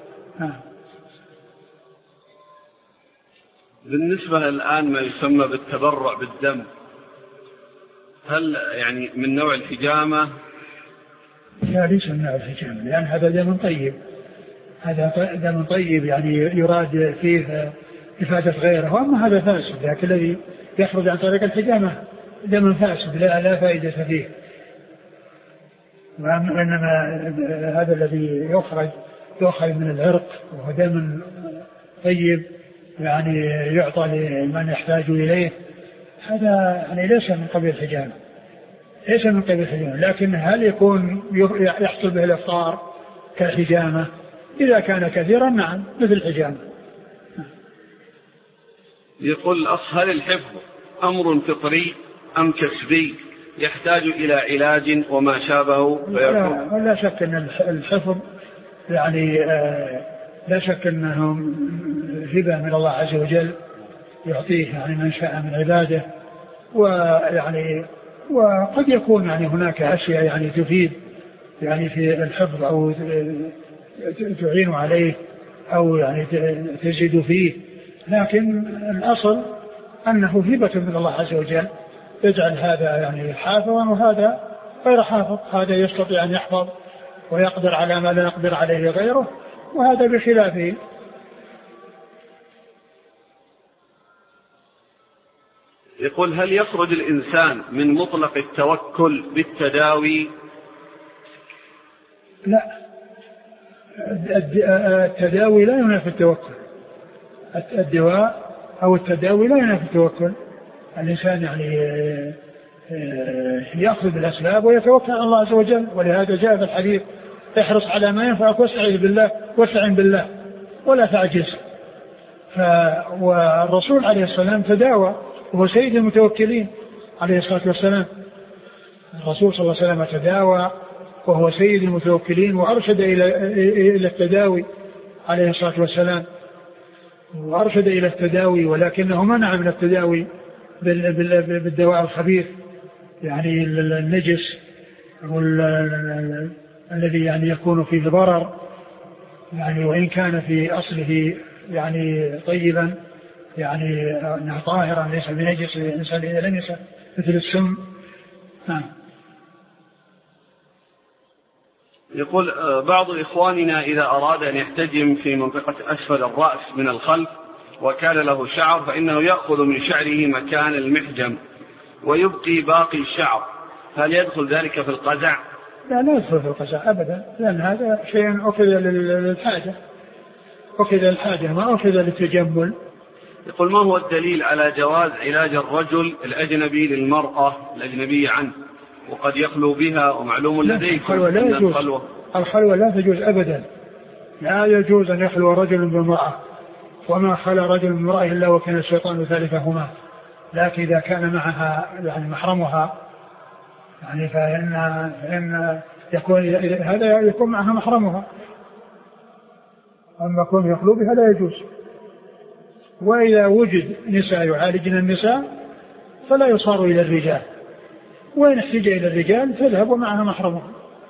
بالنسبة الآن ما يسمى بالتبرع بالدم، هل يعني من نوع الحجامة؟ لا، ليس من نوع الحجامة، لأن هذا دم طيب. هذا دم طيب يعني يراد فيه إفادة غيره، وأما هذا فاسد. لكن الذي يخرج عن طريق الحجامة دم فاسد لا فائدة فيه. وإنما هذا الذي يخرج من العرق وهو دم طيب يعني يعطى لمن يحتاج إليه، هذا يعني ليس من قبيل الحجامة، لكن هل يكون يحصل به الإفطار كالحجامة؟ إذا كان كثيرا نعم، مثل الحجامة. يقول الأخ: هل الحفظ أمر فطري أم كسبي يحتاج إلى علاج وما شابه؟ لا شك أن الحفظ يعني لا شك أنه هبة من الله عز وجل يعطيه يعني من شاء من عباده، وقد يكون يعني هناك أشياء يعني تفيد يعني في الحفظ أو تعين عليه أو يعني تزيد فيه، لكن الأصل أنه هبة من الله عز وجل يجعل هذا يعني حافظا وهذا غير حافظ. هذا يستطيع أن يحفظ ويقدر على ما لا يقدر عليه غيره، وهذا بخلافه. يقول: هل يخرج الإنسان من مطلق التوكل بالتداوي؟ لا، التداوي لا ينافي التوكل. الدواء أو التداوي لا ينافي التوكل. الإنسان يعني يأخذ بالأسباب ويتوكل على الله عز وجل، ولهذا جاء في الحديث: احرص على ما ينفعك واستعن بالله ولا تعجز. والرسول عليه السلام تداوى وهو سيد المتوكلين عليه الصلاة والسلام. الرسول صلى الله عليه وسلم تداوى وهو سيد المتوكلين وأرشد إلى التداوي عليه الصلاة والسلام، ولكنه منع من التداوي بالدواء الخبيث يعني النجس الذي يعني يكون فيه ضرر، يعني وإن كان في أصله يعني طيبا يعني طاهرا ليس بنجس الإنسان إذا لمسه مثل السم. يقول بعض إخواننا إذا أراد أن يحتجم في منطقة أسفل الرأس من الخلف وكان له شعر فإنه يأخذ من شعره مكان المحجم ويبقي باقي الشعر، هل يدخل ذلك في القزع؟ لا يدخل في القزع أبدا، لأن هذا شيء أخذ للحاجة، أخذ للحاجة ما أخذ للتجمل. يقول ما هو الدليل على جواز علاج الرجل الأجنبي للمرأة الأجنبية عنه وقد يخلو بها، ومعلوم لديكم أن الخلوة لا تجوز أبدا، لا يجوز أن يخلو رجل بامرأة، وما خلى رجل بامرأة إلا وكان الشيطان ثالثهما، لكن إذا كان معها يعني محرمها يعني فإن يكون هذا يكون معها محرمها، أما يكون يخلو بها لا يجوز. وإذا وجد نساء يعالجن النساء فلا يصار إلى الرجال، وإن احتاج إلى الرجال تذهب معها محرمها.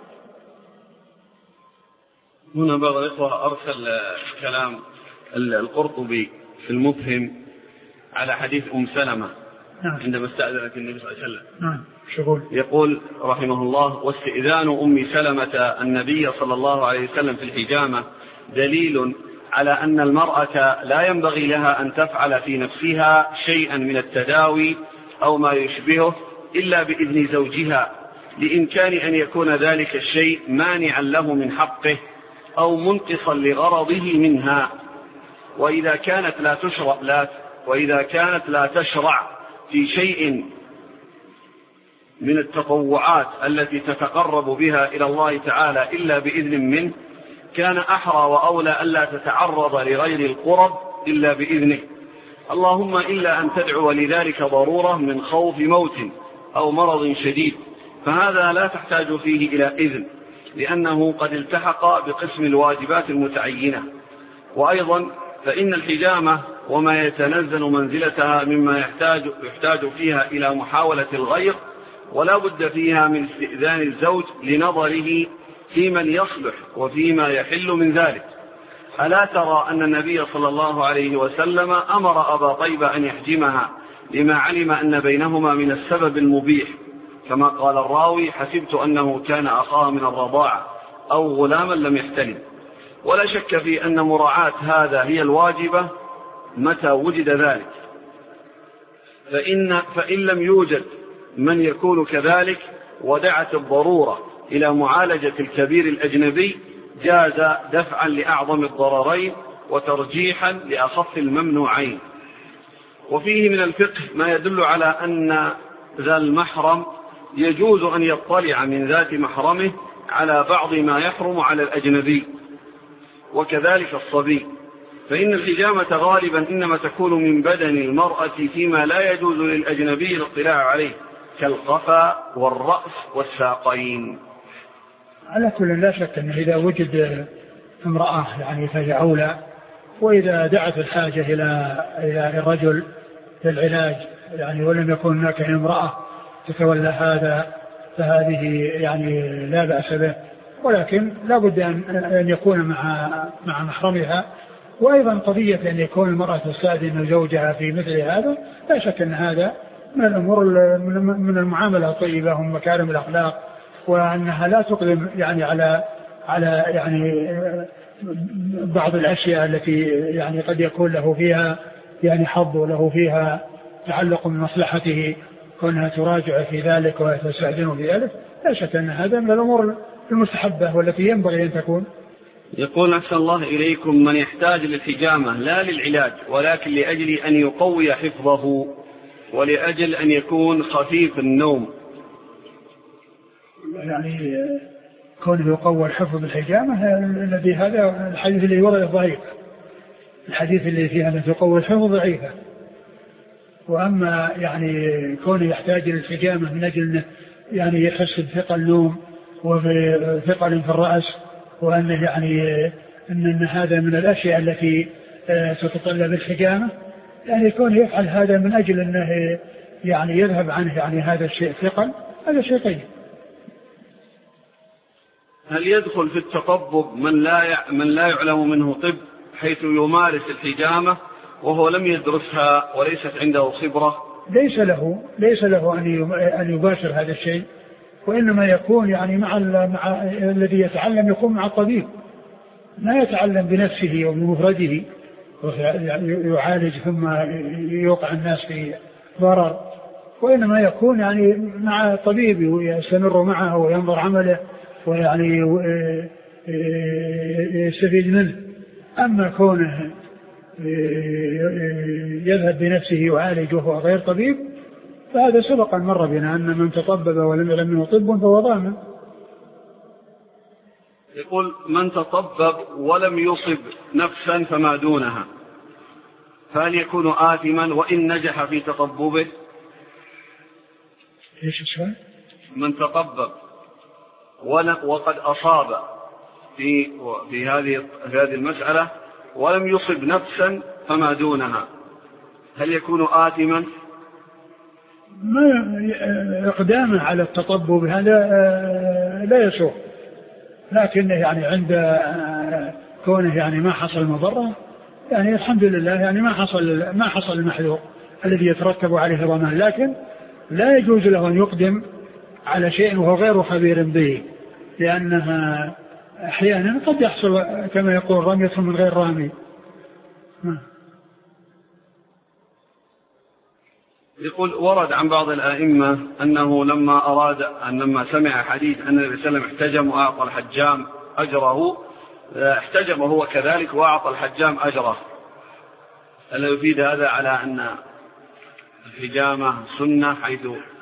هنا بعض الإخوة أرسل كلام القرطبي في المفهم على حديث سلمة عندما استأذنت النبي صلى الله عليه وسلم. يقول رحمه الله: واستئذان سلمة النبي صلى الله عليه وسلم في الحجامة دليل على أن المرأة لا ينبغي لها أن تفعل في نفسها شيئا من التداوي أو ما يشبهه إلا بإذن زوجها، لإمكان أن يكون ذلك الشيء مانعا له من حقه أو منقصا لغرضه منها. وإذا كانت لا تشرع في شيء من التطوعات التي تتقرب بها إلى الله تعالى إلا بإذن منه، كان أحرى وأولى ألا تتعرض لغير القرب إلا بإذنه، اللهم إلا أن تدعو لذلك ضرورة من خوف موت أو مرض شديد، فهذا لا تحتاج فيه إلى إذن لأنه قد التحق بقسم الواجبات المتعينة. وأيضا فإن الحجامة وما يتنزل منزلتها مما يحتاج فيها إلى محاولة الغير، ولا بد فيها من استئذان الزوج لنظره في من يصلح وفيما يحل من ذلك. ألا ترى أن النبي صلى الله عليه وسلم أمر أبا طيبة أن يحجمها لما علم أن بينهما من السبب المبيح، كما قال الراوي: حسبت أنه كان أخاه من الرضاعة أو غلاما لم يحتلم. ولا شك في أن مراعاة هذا هي الواجبة متى وجد ذلك، فإن لم يوجد من يكون كذلك ودعت الضرورة إلى معالجة الكبير الأجنبي، جاز دفعا لأعظم الضررين وترجيحا لأخف الممنوعين. وفيه من الفقه ما يدل على أن ذا المحرم يجوز أن يطلع من ذات محرمه على بعض ما يحرم على الأجنبي، وكذلك الصبي، فإن الحجامة غالبا إنما تكون من بدن المرأة فيما لا يجوز للأجنبي الاطلاع عليه كالقفا والرأس والساقين. على كل لا شك أنه إذا وجد امرأة يعني فجعولة، وإذا دعت الحاجة إلى الرجل للعلاج يعني ولم يكن هناك امرأة تتولى هذا فهذه يعني لا بأس به، ولكن لا بد أن يكون مع محرمها. وأيضا قضية أن يكون المرأة تستأذن زوجها في مثل هذا لا شك أن هذا من الأمور من المعاملة الطيبة ومكارم الأخلاق، وأنها لا تقدم يعني على يعني بعض الأشياء التي يعني قد يكون له فيها يعني حظ وله فيها تعلق بمصلحته، كونها تراجع في ذلك وتستأذن في ذلك. لا شك أن هذا من الأمور المستحبة والتي ينبغي أن تكون. يقول أحسن الله إليكم: من يحتاج للحجامة لا للعلاج ولكن لأجل أن يقوي حفظه ولأجل أن يكون خفيف النوم، يعني كونه يقوى الحفظ بالحجامة الذي هذا الحديث اللي ورد ضعيف، الحديث اللي فيه أن تقوى الحفظ ضعيفة. وأما يعني كونه يحتاج للحجامة من أجل أنه يعني يحس بثقل النوم وثقل في الرأس، وأنه يعني أن هذا من الأشياء التي تتطلب الحجامة، يعني يكون يفعل هذا من أجل أنه يعني يذهب عنه يعني هذا الشيء ثقل، هذا شيء طيب. هل يدخل في التطبب من لا يعلم منه طب حيث يمارس الحجامة وهو لم يدرسها وليست عنده خبرة؟ ليس له أن يباشر هذا الشيء، وإنما يكون يعني مع الذي يتعلم يكون مع الطبيب، لا يتعلم بنفسه وبمفرده يعالج ثم يوقع الناس في ضرر، وإنما يكون يعني مع الطبيب ويستمر معه وينظر عمله ويعني يستفيد منه. أما كونه يذهب بنفسه يعالج وهو غير طبيب فهذا سبق أن مر بنا أن من تطبب ولم يعلم منه طب فهو ضامن. يقول من تطبب ولم يصب نفسا فما دونها فهل يكون آثما وإن نجح في تطببه؟ ايش السؤال؟ من تطبب وقد أصاب في هذه المسألة ولم يصب نفسا فما دونها هل يكون آثما؟ ما إقدامه على التطبب هذا لا يسوء، لكنه يعني عند كونه يعني ما حصل مضرة يعني الحمد لله يعني ما حصل المحذور الذي يترتب عليه ضمان، لكن لا يجوز له أن يقدم على شيء وهو غير خبير به، لأنها أحيانا قد يحصل كما يقول رمية من غير رامي. يقول ورد عن بعض الآئمة أنه لما سمع حديث أن النبي صلى الله عليه وسلم احتجم وأعطى الحجام أجره احتجم هو كذلك وأعطى الحجام أجره، ألا يفيد هذا على أن الحجامة سنة حيث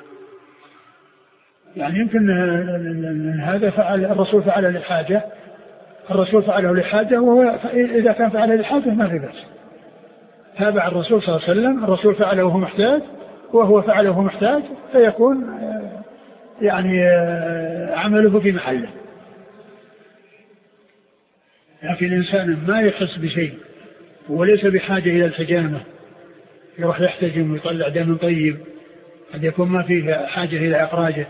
يعني يمكن هذا الرسول فعله للحاجة، وهو إذا كان فعله للحاجة ما في بأس، تابع الرسول صلى الله عليه وسلم، الرسول فعله وهو محتاج وهو فعله وهو محتاج فيكون يعني عمله في محله. لكن الإنسان ما يحس بشيء وليس بحاجة إلى الحجامة يروح يحتجم ويطلع دم طيب قد يكون ما فيه حاجة إلى إخراجه.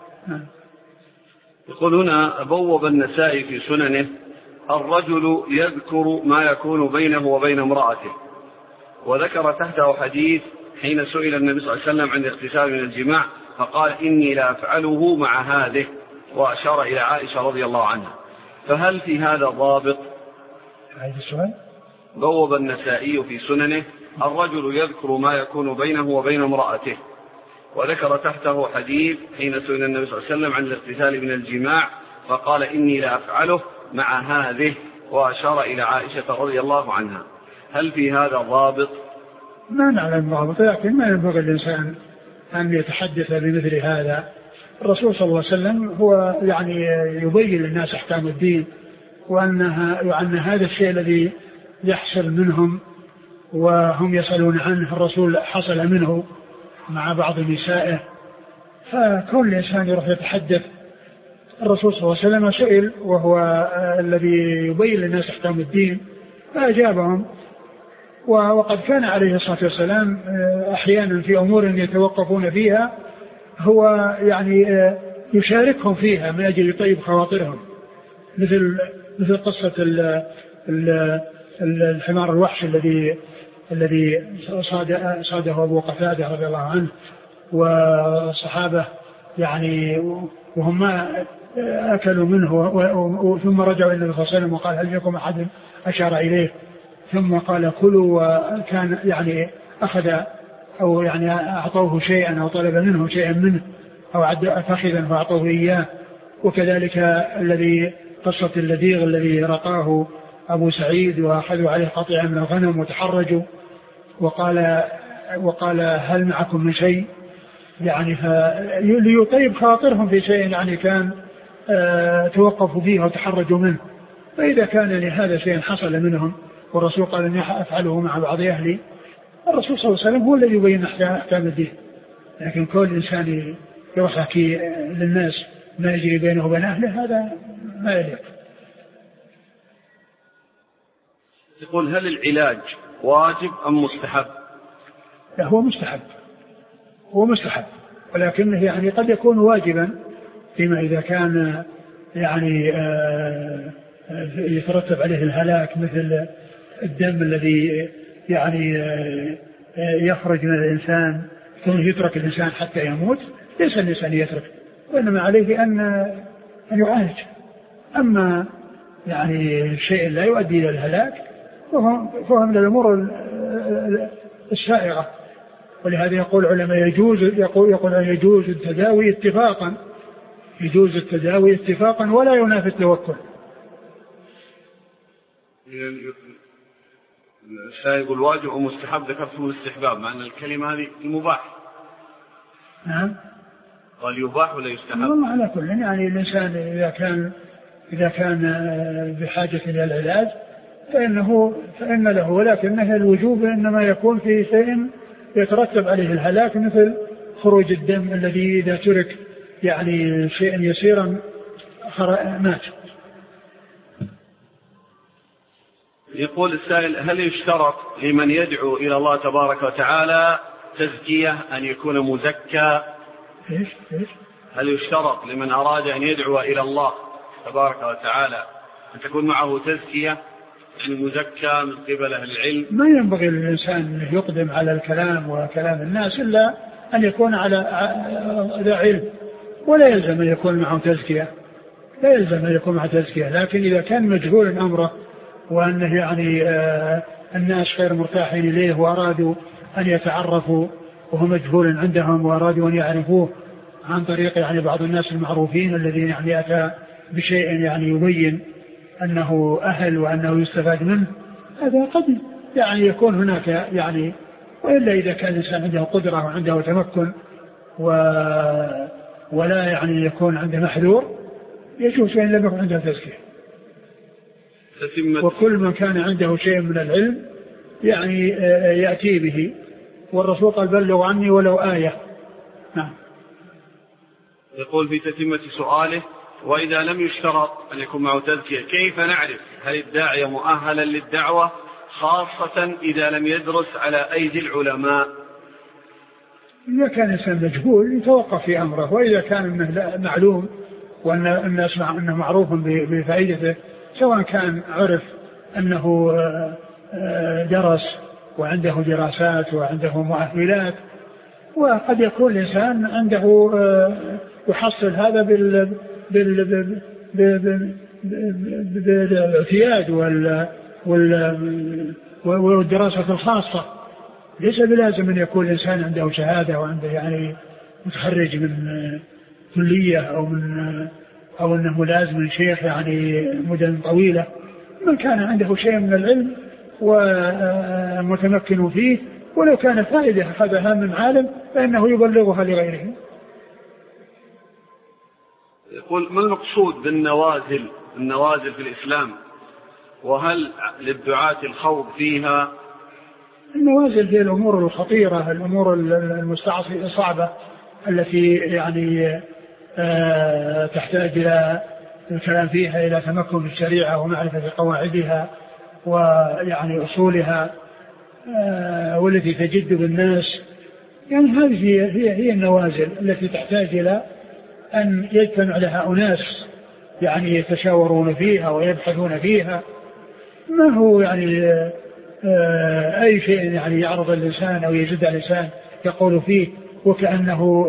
يقول هنا بوب النسائي في سننه الرجل يذكر ما يكون بينه وبين امرأته، وذكر تحته حديث حين سئل النبي صلى الله عليه وسلم عن الاغتسال من الجماع فقال إني لا أفعله مع هذه، وأشار إلى عائشة رضي الله عنها، فهل في هذا ضابط؟ هذا السؤال بوب النسائي في سننه الرجل يذكر ما يكون بينه وبين امرأته، وذكر تحته حديث حين سئل النبي صلى الله عليه وسلم عن الاغتسال من الجماع فقال إني لا أفعله مع هذه، وأشار إلى عائشة رضي الله عنها، هل في هذا ضابط؟ ما نعلم ضابط، لكن ما ينبغي الإنسان أن يتحدث بمثل هذا. الرسول صلى الله عليه وسلم هو يعني يبين للناس أحكام الدين، وأن هذا الشيء الذي يحصل منهم وهم يسألون عنه الرسول حصل منه مع بعض نسائه، فكل إنسان يروح يتحدث. الرسول صلى الله عليه وسلم سئل وهو الذي يبين للناس أحكام الدين فأجابهم، وقد كان عليه الصلاة والسلام أحيانا في أمور يتوقفون فيها هو يعني يشاركهم فيها من أجل يطيب خواطرهم، مثل قصة الحمار الوحش الذي صاده أبو قتادة رضي الله عنه والصحابة يعني وهم ما أكلوا منه، ثم رجعوا إلى النبي صلى الله عليه وسلم وقال هل لكم أحد أشار إليه، ثم قال كلوا، وكان يعني أخذ أو يعني أعطوه شيئا أو طلب منه شيئا منه أو عد فخذا فأعطوه إياه. وكذلك الذي قصة اللذيغ الذي رقاه أبو سعيد وأخذوا عليه قطيعا من الغنم وتحرجوا وقال هل معكم من شيء، يعني ليطيب خاطرهم في شيء يعني كان توقفوا فيه وتحرجوا منه. فإذا كان لهذا شيء حصل منهم والرسول قال أن أفعله مع بعض أهلي، الرسول صلى الله عليه وسلم هو الذي يبين أحكام الدين، لكن كل إنسان يروح يحكي للناس ما يجري بينه وبين أهله هذا ما يليق. يقول هل العلاج واجب أم مستحب؟ لا، هو مستحب ولكنه يعني قد يكون واجبا فيما إذا كان يعني يترتب عليه الهلاك، مثل الدم الذي يعني يخرج من الإنسان ثم يترك الإنسان حتى يموت، ليس الإنسان يترك وإنما عليه أن يعالج. أما يعني الشيء لا يؤدي إلى الهلاك فهو من الأمور السائغة. ولهذا يقول علماء يجوز التداوي اتفاقا، يجوز التداوي اتفاقا ولا ينافي التوكل. الشيء يقول واجب ومستحب، ذكرته الاستحباب، مع أن الكلمة هذه المباح. نعم. قال يباح ولا يستحب؟ والله على كل يعني الإنسان إذا كان بحاجة إلى العلاج فإن له، ولكنه الوجوب إنما يكون في شيء يترتب عليه الهلاك، مثل خروج الدم الذي إذا ترك يعني شيئا يسيرا مات. يقول السائل: هل يشترط لمن يدعو إلى الله تبارك وتعالى تزكية أن يكون مزكى؟ هل يشترط لمن أراد أن يدعو إلى الله تبارك وتعالى أن تكون معه تزكية، يعني مزكى من قبل أهل العلم؟ ما ينبغي للإنسان أن يقدم على الكلام وكلام الناس إلا أن يكون على ذا علم، ولا يلزم أن يكون معه تزكية، لا يلزم أن يكون معه تزكية. لكن إذا كان مجهول أمره وأنه يعني الناس غير مرتاحين إليه وأرادوا أن يتعرفوا وهو مجهول عندهم وأرادوا أن يعرفوه عن طريق يعني بعض الناس المعروفين الذين يعني أتى بشيء يعني يبين أنه أهل وأنه يستفاد منه، هذا قد يعني يكون هناك يعني. وإلا إذا كان الإنسان عنده قدرة وعنده تمكن ولا يعني يكون عنده محذور، يجوز أن لم يكن عنده تزكية. وكل من كان عنده شيء من العلم يعني يأتي به، والرسول قال: بلغوا عني ولو آية. نعم. يقول في تتمة سؤاله: وإذا لم يشترط أن يكون معه تزكية كيف نعرف هل الداعية مؤهلا للدعوة، خاصة إذا لم يدرس على أيدي العلماء؟ إذا كان إنسان مجهول يتوقف في أمره، وإذا كان معلوم وأن الناس أنه معروف بفائدته، سواء كان عرف أنه درس وعنده دراسات وعنده مؤهلات، وقد يكون الإنسان عنده يحصل هذا بالاعتياد والدراسة الخاصة. ليس بلازم أن يكون الإنسان عنده شهادة وعنده يعني متخرج من كلية أو أنه ملازم من شيخ يعني مدن طويلة. من كان عنده شيء من العلم ومتمكن فيه، ولو كان فائدة أخذها من عالم فإنه يبلغها لغيره. يقول: ما المقصود بالنوازل في الإسلام، وهل للدعاة الخوض فيها؟ النوازل هي الأمور الخطيرة، الأمور الصعبة التي يعني تحتاج إلى الكلام فيها إلى تمكن في الشريعة ومعرفة قواعدها ويعني أصولها، والتي تجد بالناس. يعني هذه هي النوازل التي تحتاج إلى أن يجتمع لها أناس يعني يتشاورون فيها ويبحثون فيها. ما هو يعني أي شيء يعني يعرض الإنسان أو يجد الإنسان يقول فيه وكأنه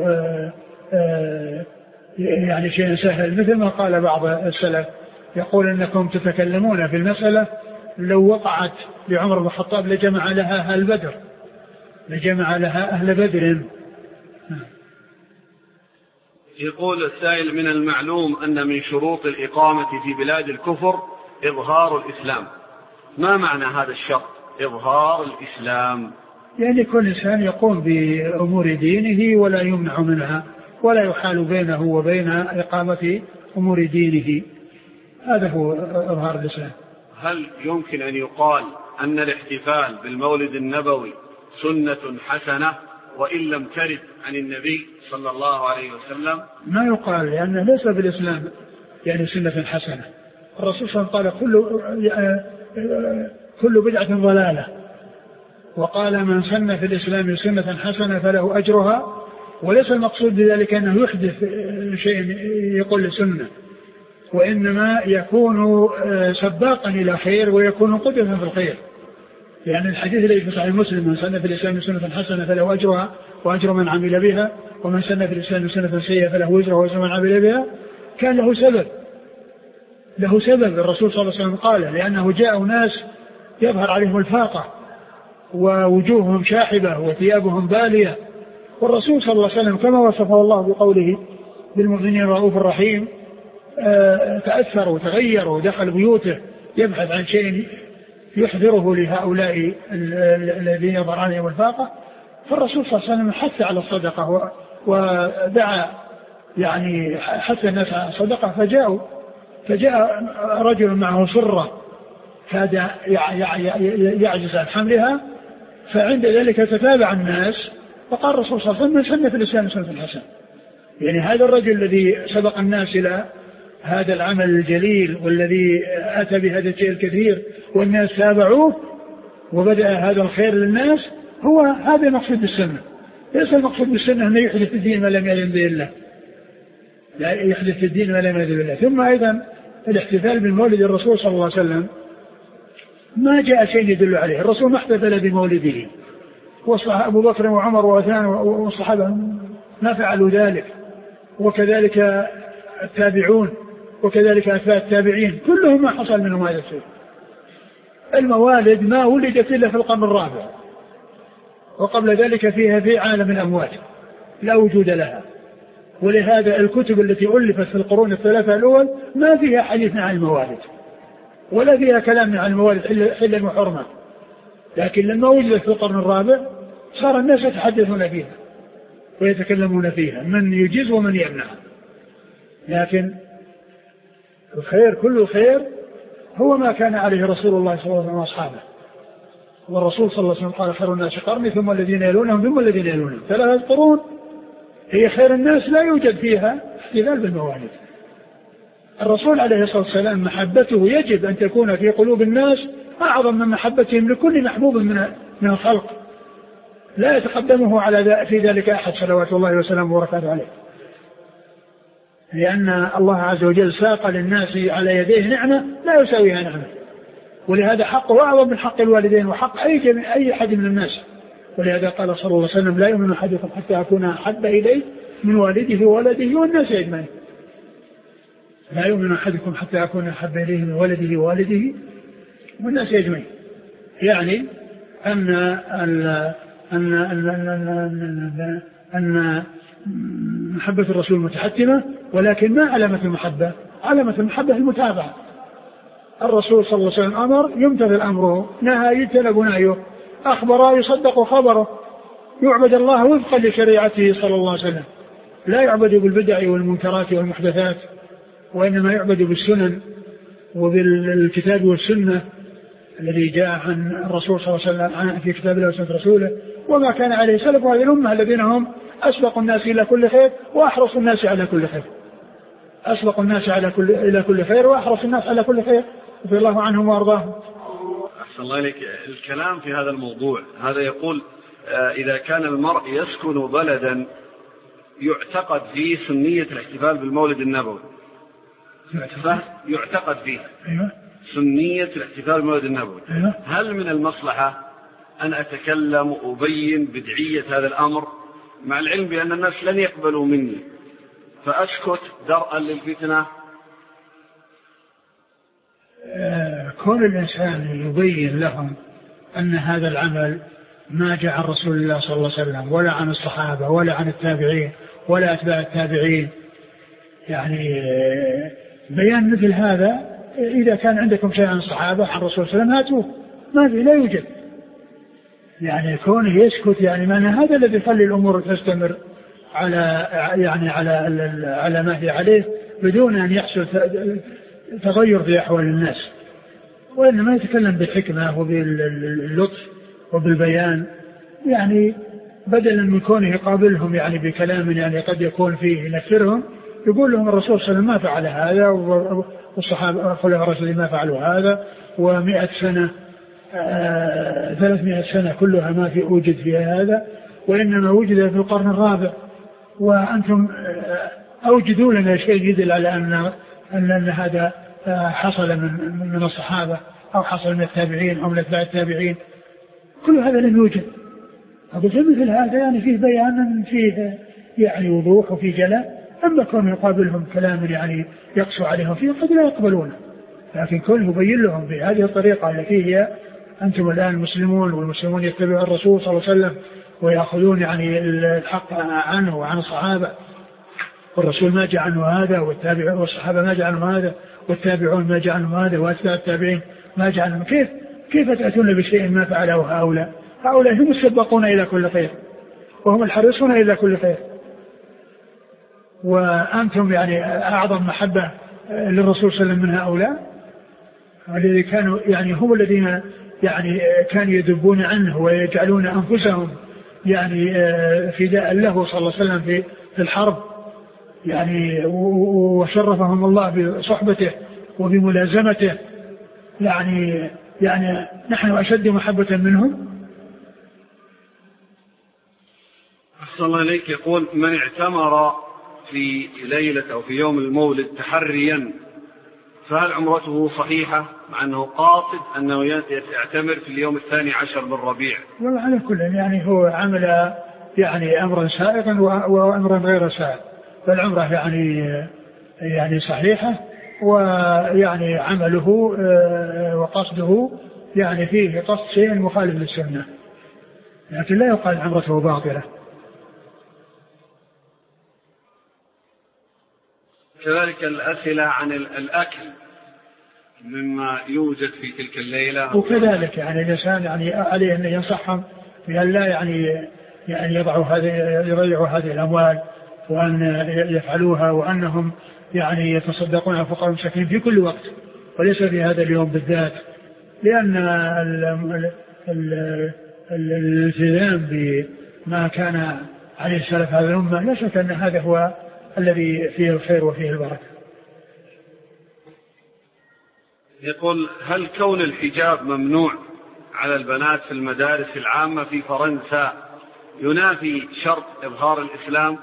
يعني شيء سهل، مثل ما قال بعض السلف يقول: إنكم تتكلمون في المسألة لو وقعت لعمر بن الخطاب لجمع لها أهل بدر، لجمع لها أهل بدر. يقول السائل: من المعلوم أن من شروط الإقامة في بلاد الكفر إظهار الإسلام، ما معنى هذا الشرط إظهار الإسلام؟ يعني كل إنسان يقوم بأمور دينه ولا يمنع منها ولا يحال بينه وبين إقامة أمور دينه، هذا هو إظهار الإسلام. هل يمكن أن يقال أن الاحتفال بالمولد النبوي سنة حسنة وإن لم ترد عن النبي صلى الله عليه وسلم؟ ما يقال، لأنه ليس بالإسلام يعني سنة حسنة. الرسول صلى الله عليه وسلم قال كل بدعة ضلالة، وقال: من سن في الإسلام سنة حسنة فله أجرها. وليس المقصود بذلك أنه يحدث شيء يقول لسنة، وإنما يكون سباقا إلى خير ويكون قدوة في الخير. يعني الحديث الذي في صحيح مسلم: من سن في الإسلام سنة حسنة فله أجرها وأجر من عمل بها، ومن سن في الإسلام سنة سيئة فله وزرها وأجر من عمل بها. كان له سبب الرسول صلى الله عليه وسلم قال، لأنه جاء ناس يظهر عليهم الفاقة ووجوههم شاحبة وثيابهم بالية، والرسول صلى الله عليه وسلم كما وصفه الله بقوله بالمؤمنين رؤوف الرحيم تأثر وتغير ودخل بيوته يبحث عن شيء يحذره لهؤلاء الذين يظهر عليهم الفاقة. فالرسول صلى الله عليه وسلم حث على الصدقة ودعا يعني حث الناس على الصدقة. فجاء رجل معه سرة كاد يعجز عن حملها، فعند ذلك تتابع الناس فقال الرسول صلى الله عليه وسلم: من سن في الإسلام سنة حسنة. يعني هذا الرجل الذي سبق الناس إلى هذا العمل الجليل والذي أتى بهذا الشيء الكثير والناس تابعوه وبدأ هذا الخير للناس، هو هذا المقصود بالسنة. ليس المقصود بالسنة أن يحدث في الدين ما لم يأذن به الله، لا يحدث في الدين ما لم يأذن به الله. ثم أيضا الاحتفال بمولد الرسول صلى الله عليه وسلم ما جاء شيء يدل عليه. الرسول ما احتفل بمولده، أبو بكر وعمر وعثمان والصحابة ما فعلوا ذلك، وكذلك التابعون وكذلك أتباع التابعين كلهم ما حصل منهم هذا الشيء. الموالد ما ولدت إلا في القرن الرابع، وقبل ذلك فيها في عالم الأموات لا وجود لها. ولهذا الكتب التي ألفت في القرون الثلاثة الأول ما فيها حديث عن الموالد ولا فيها كلام عن الموالد حلا وحرمة. لكن لما وجدت في القرن الرابع صار الناس يتحدثون فيها ويتكلمون فيها، من يجيز ومن يمنع. لكن الخير كل خير هو ما كان عليه رسول الله صلى الله عليه وسلم وأصحابه. والرسول صلى الله عليه وسلم قال: خير الناس قرني ثم الذين يلونهم ثم الذين يلونهم. 3 قرون هي خير الناس لا يوجد فيها احتفال بالموالد. الرسول عليه الصلاة والسلام محبته يجب أن تكون في قلوب الناس أعظم من محبتهم لكل محبوب من الخلق، لا يتقدمه في ذلك أحد صلوات الله وسلامه وبركاته عليه، لأن الله عز وجل ساق للناس على يديه نعمة لا يساويها نعمة، ولهذا حقه أعظم من حق الوالدين وحق أي أحد من الناس. ولهذا قال صلى الله عليه وسلم: لا يؤمن أحدكم حتى أكون أحب إليه من والده وولده والناس أجمعين. لا يؤمن أحدكم حتى أكون أحب إليه من ولده ووالده والناس أجمعين. يعني أن محبة الرسول متحتمة، ولكن ما علامة المحبة؟ علامة المحبة المتابعة. الرسول صلى الله عليه وسلم أمر يمتثل أمره، نهى يجتنب نهيه، أخبر يصدق خبره، يعبد الله وفقا لشريعته صلى الله عليه وسلم، لا يعبد بالبدع والمنكرات والمحدثات، وإنما يعبد بالسنن وبالكتاب والسنة الذي جاء عن الرسول صلى الله عليه وسلم في كتاب الله وسنة رسوله، وما كان عليه سلف هذه الأمة الذين هم أسبق الناس إلى كل خير وأحرص الناس على كل خير. أسبق الناس إلى كل خير وأحرص الناس على كل خير، رضي الله عنهم وأرضاهم. أحسن الله إليك. الكلام في هذا الموضوع هذا يقول: إذا كان المرء يسكن بلدا يعتقد فيه سنية الاحتفال بالمولد النبوي، يعتقد فيه سنية الاحتفال بالمولد النبوي، هل من المصلحة أن أتكلم وأبين بدعية هذا الأمر مع العلم بأن الناس لن يقبلوا مني فأسكت درءا للفتنة؟ كون الإنسان يبين لهم أن هذا العمل ما جاء عن رسول الله صلى الله عليه وسلم ولا عن الصحابة ولا عن التابعين ولا أتباع التابعين، يعني بيان مثل هذا. إذا كان عندكم شيء عن الصحابة عن الرسول صلى الله عليه وسلم هاتوه، ما في، لا يوجد. يعني كونه يسكت يعني معنى هذا الذي يخلي الأمور تستمر على ما هي عليه بدون أن يحصل تغير في أحوال الناس، وإنما يتكلم بالحكمة وباللطف وبالبيان، يعني بدلا من كونه يقابلهم يعني بكلام يعني قد يكون فيه ينفرهم، يقول لهم الرسول صلى الله عليه وسلم ما فعل هذا، والصحابة الخلفاء الراشدين ما فعلوا هذا، و100 سنة 300 سنة كلها ما في وجد فيها هذا، وإنما وجد في القرن الرابع، وأنتم أوجدوا لنا شيء يدل على أن هذا حصل من الصحابة أو حصل من التابعين أو من أتباع التابعين. كل هذا لم يوجد. أقول مثل هذا يعني فيه بيان، فيه يعني وضوح وفيه جلاء. أما كون يقابلهم كلام يعني يقسو عليهم فيه قد لا يقبلونه، لكن كون يبين لهم بهذه الطريقة التي هي أنتم الآن مسلمون والمسلمون يتبعون الرسول صلى الله عليه وسلم ويأخذون يعني الحق عنه وعن الصحابة، والرسول ما جاء عنه هذا والتابعون والصحابة ما جاء عنه هذا والتابعون ما جاء عنه هذا وأتباع التابعين ما جاء عنه. كيف تأتون بشيء ما فعله هؤلاء هم السبقون إلى كل خير وهم الحريصون إلى كل خير، وأنتم يعني أعظم محبة للرسول صلى الله عليه وسلم من هؤلاء الذين كانوا يعني هم الذين يعني كانوا يدبون عنه ويجعلون أنفسهم يعني فداء له صلى الله عليه وسلم في الحرب يعني، وشرفهم الله بصحبته وبملازمته. يعني نحن أشد محبة منهم. أحسن الله إليك. يقول: من اعتمر في ليلة أو في يوم المولد تحريا فهل عمرته صحيحة، مع أنه قاصد أنه يعتمر في اليوم 12 من ربيع؟ والله على كل يعني هو عمل يعني أمرا سائغا وأمرا غير سائغ، فالعمرة يعني صحيحة، ويعني عمله وقصده يعني فيه قصد شيء مخالف للسنة، لكن لا يقال عمرته باطلة. كذلك الأسئلة عن الأكل مما يوجد في تلك الليلة، وكذلك يعني الإنسان يعني عليه أن ينصحهم بأن لا يعني يضيعوا هذه الأموال، وأن يفعلوها، وأنهم يعني يتصدقون على فقراء المساكين في كل وقت وليس في هذا اليوم بالذات، لأن الالتزام بما كان عليه السلف هذه الأمة لا شك أن هذا هو الذي فيه الخير وفيه البركة. يقول: هل كون الحجاب ممنوع على البنات في المدارس العامة في فرنسا ينافي شرط إظهار الإسلام؟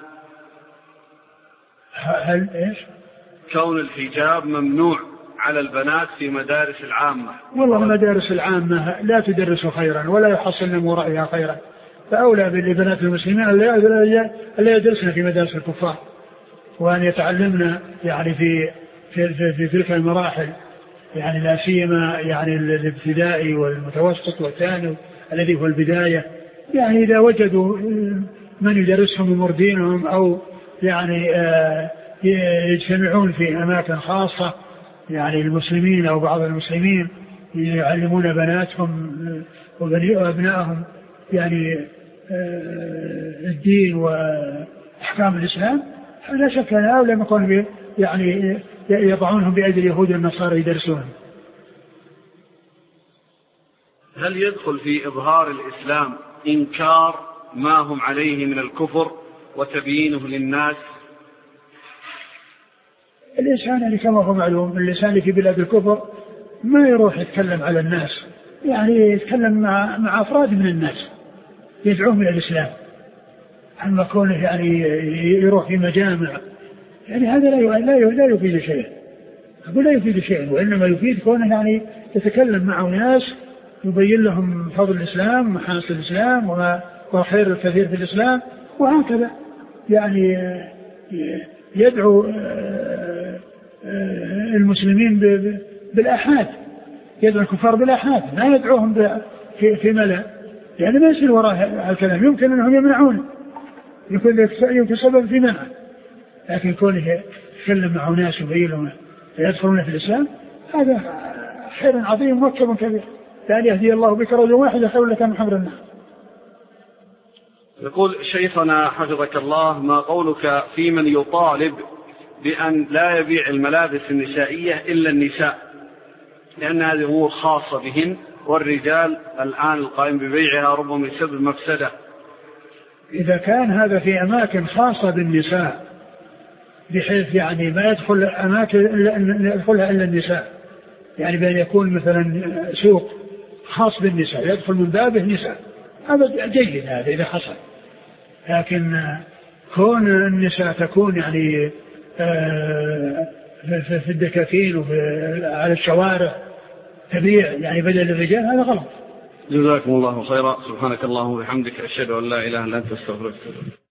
هل إيش؟ كون الحجاب ممنوع على البنات في مدارس العامة. والله المدارس العامة لا تدرس خيرا ولا يحصل من ورائها خيرا، فأولى بالبنات المسلمين ألا يدرسن في مدارس الكفار، وأن يتعلمنا يعني في تلك المراحل، يعني لا سيما يعني الابتدائي والمتوسط والثانوي الذي هو البداية، يعني إذا وجدوا من يدرسهم ومردينهم أو يعني يجتمعون في أماكن خاصة يعني المسلمين أو بعض المسلمين يعلمون بناتهم وأبنائهم يعني الدين وأحكام الإسلام، لا شك أن هؤلاء يكون يعني يضعونهم بأيدي اليهود والنصارى يدرسونهم. هل يدخل في إظهار الإسلام إنكار ما هم عليه من الكفر وتبيينه للناس؟ الإنسان يعني كما هو معلوم الإنسان في بلاد الكفر ما يروح يتكلم على الناس، يعني يتكلم مع أفراد من الناس يدعوهم إلى الإسلام، أما كونه يعني يروح في مجامع يعني هذا لا يفيد شيء. أقول لا يفيد شيء، وإنما يفيد كونه يعني يتكلم مع ناس يبين لهم فضل الإسلام ومحاسن الإسلام والخير الكثير في الإسلام، وهكذا يعني يدعو المسلمين بالآحاد، يدعو الكفار بالآحاد، ما يدعوهم في ملأ، يعني ما يصير وراء الكلام، يمكن أنهم يمنعون، يمكن سبب في منع، لكن كونه يتكلم مع ناس يبين لهم يدخلون في الإسلام هذا خير عظيم وكب كبير، يعني يهدي الله بك رجل واحد خير لك من حمر النار. يقول شيخنا حفظك الله: ما قولك في من يطالب بأن لا يبيع الملابس النسائية إلا النساء، لأن هذه أمور خاصة بهن، والرجال الآن القائم ببيعها ربما يسبب مفسدة؟ إذا كان هذا في أماكن خاصة بالنساء بحيث يعني ما يدخل أماكن يدخلها إلا النساء، يعني بأن يكون مثلا سوق خاص بالنساء يدخل من بابه نساء، هذا جيد هذا إذا حصل، لكن كون النساء تكون يعني في الدكاكين وعلى الشوارع تبيع يعني بدل الرجال هذا غلط. جزاكم الله خيرا. سبحانك اللهم وبحمدك، أشهد أن لا إله إلا أنت، أستغفرك.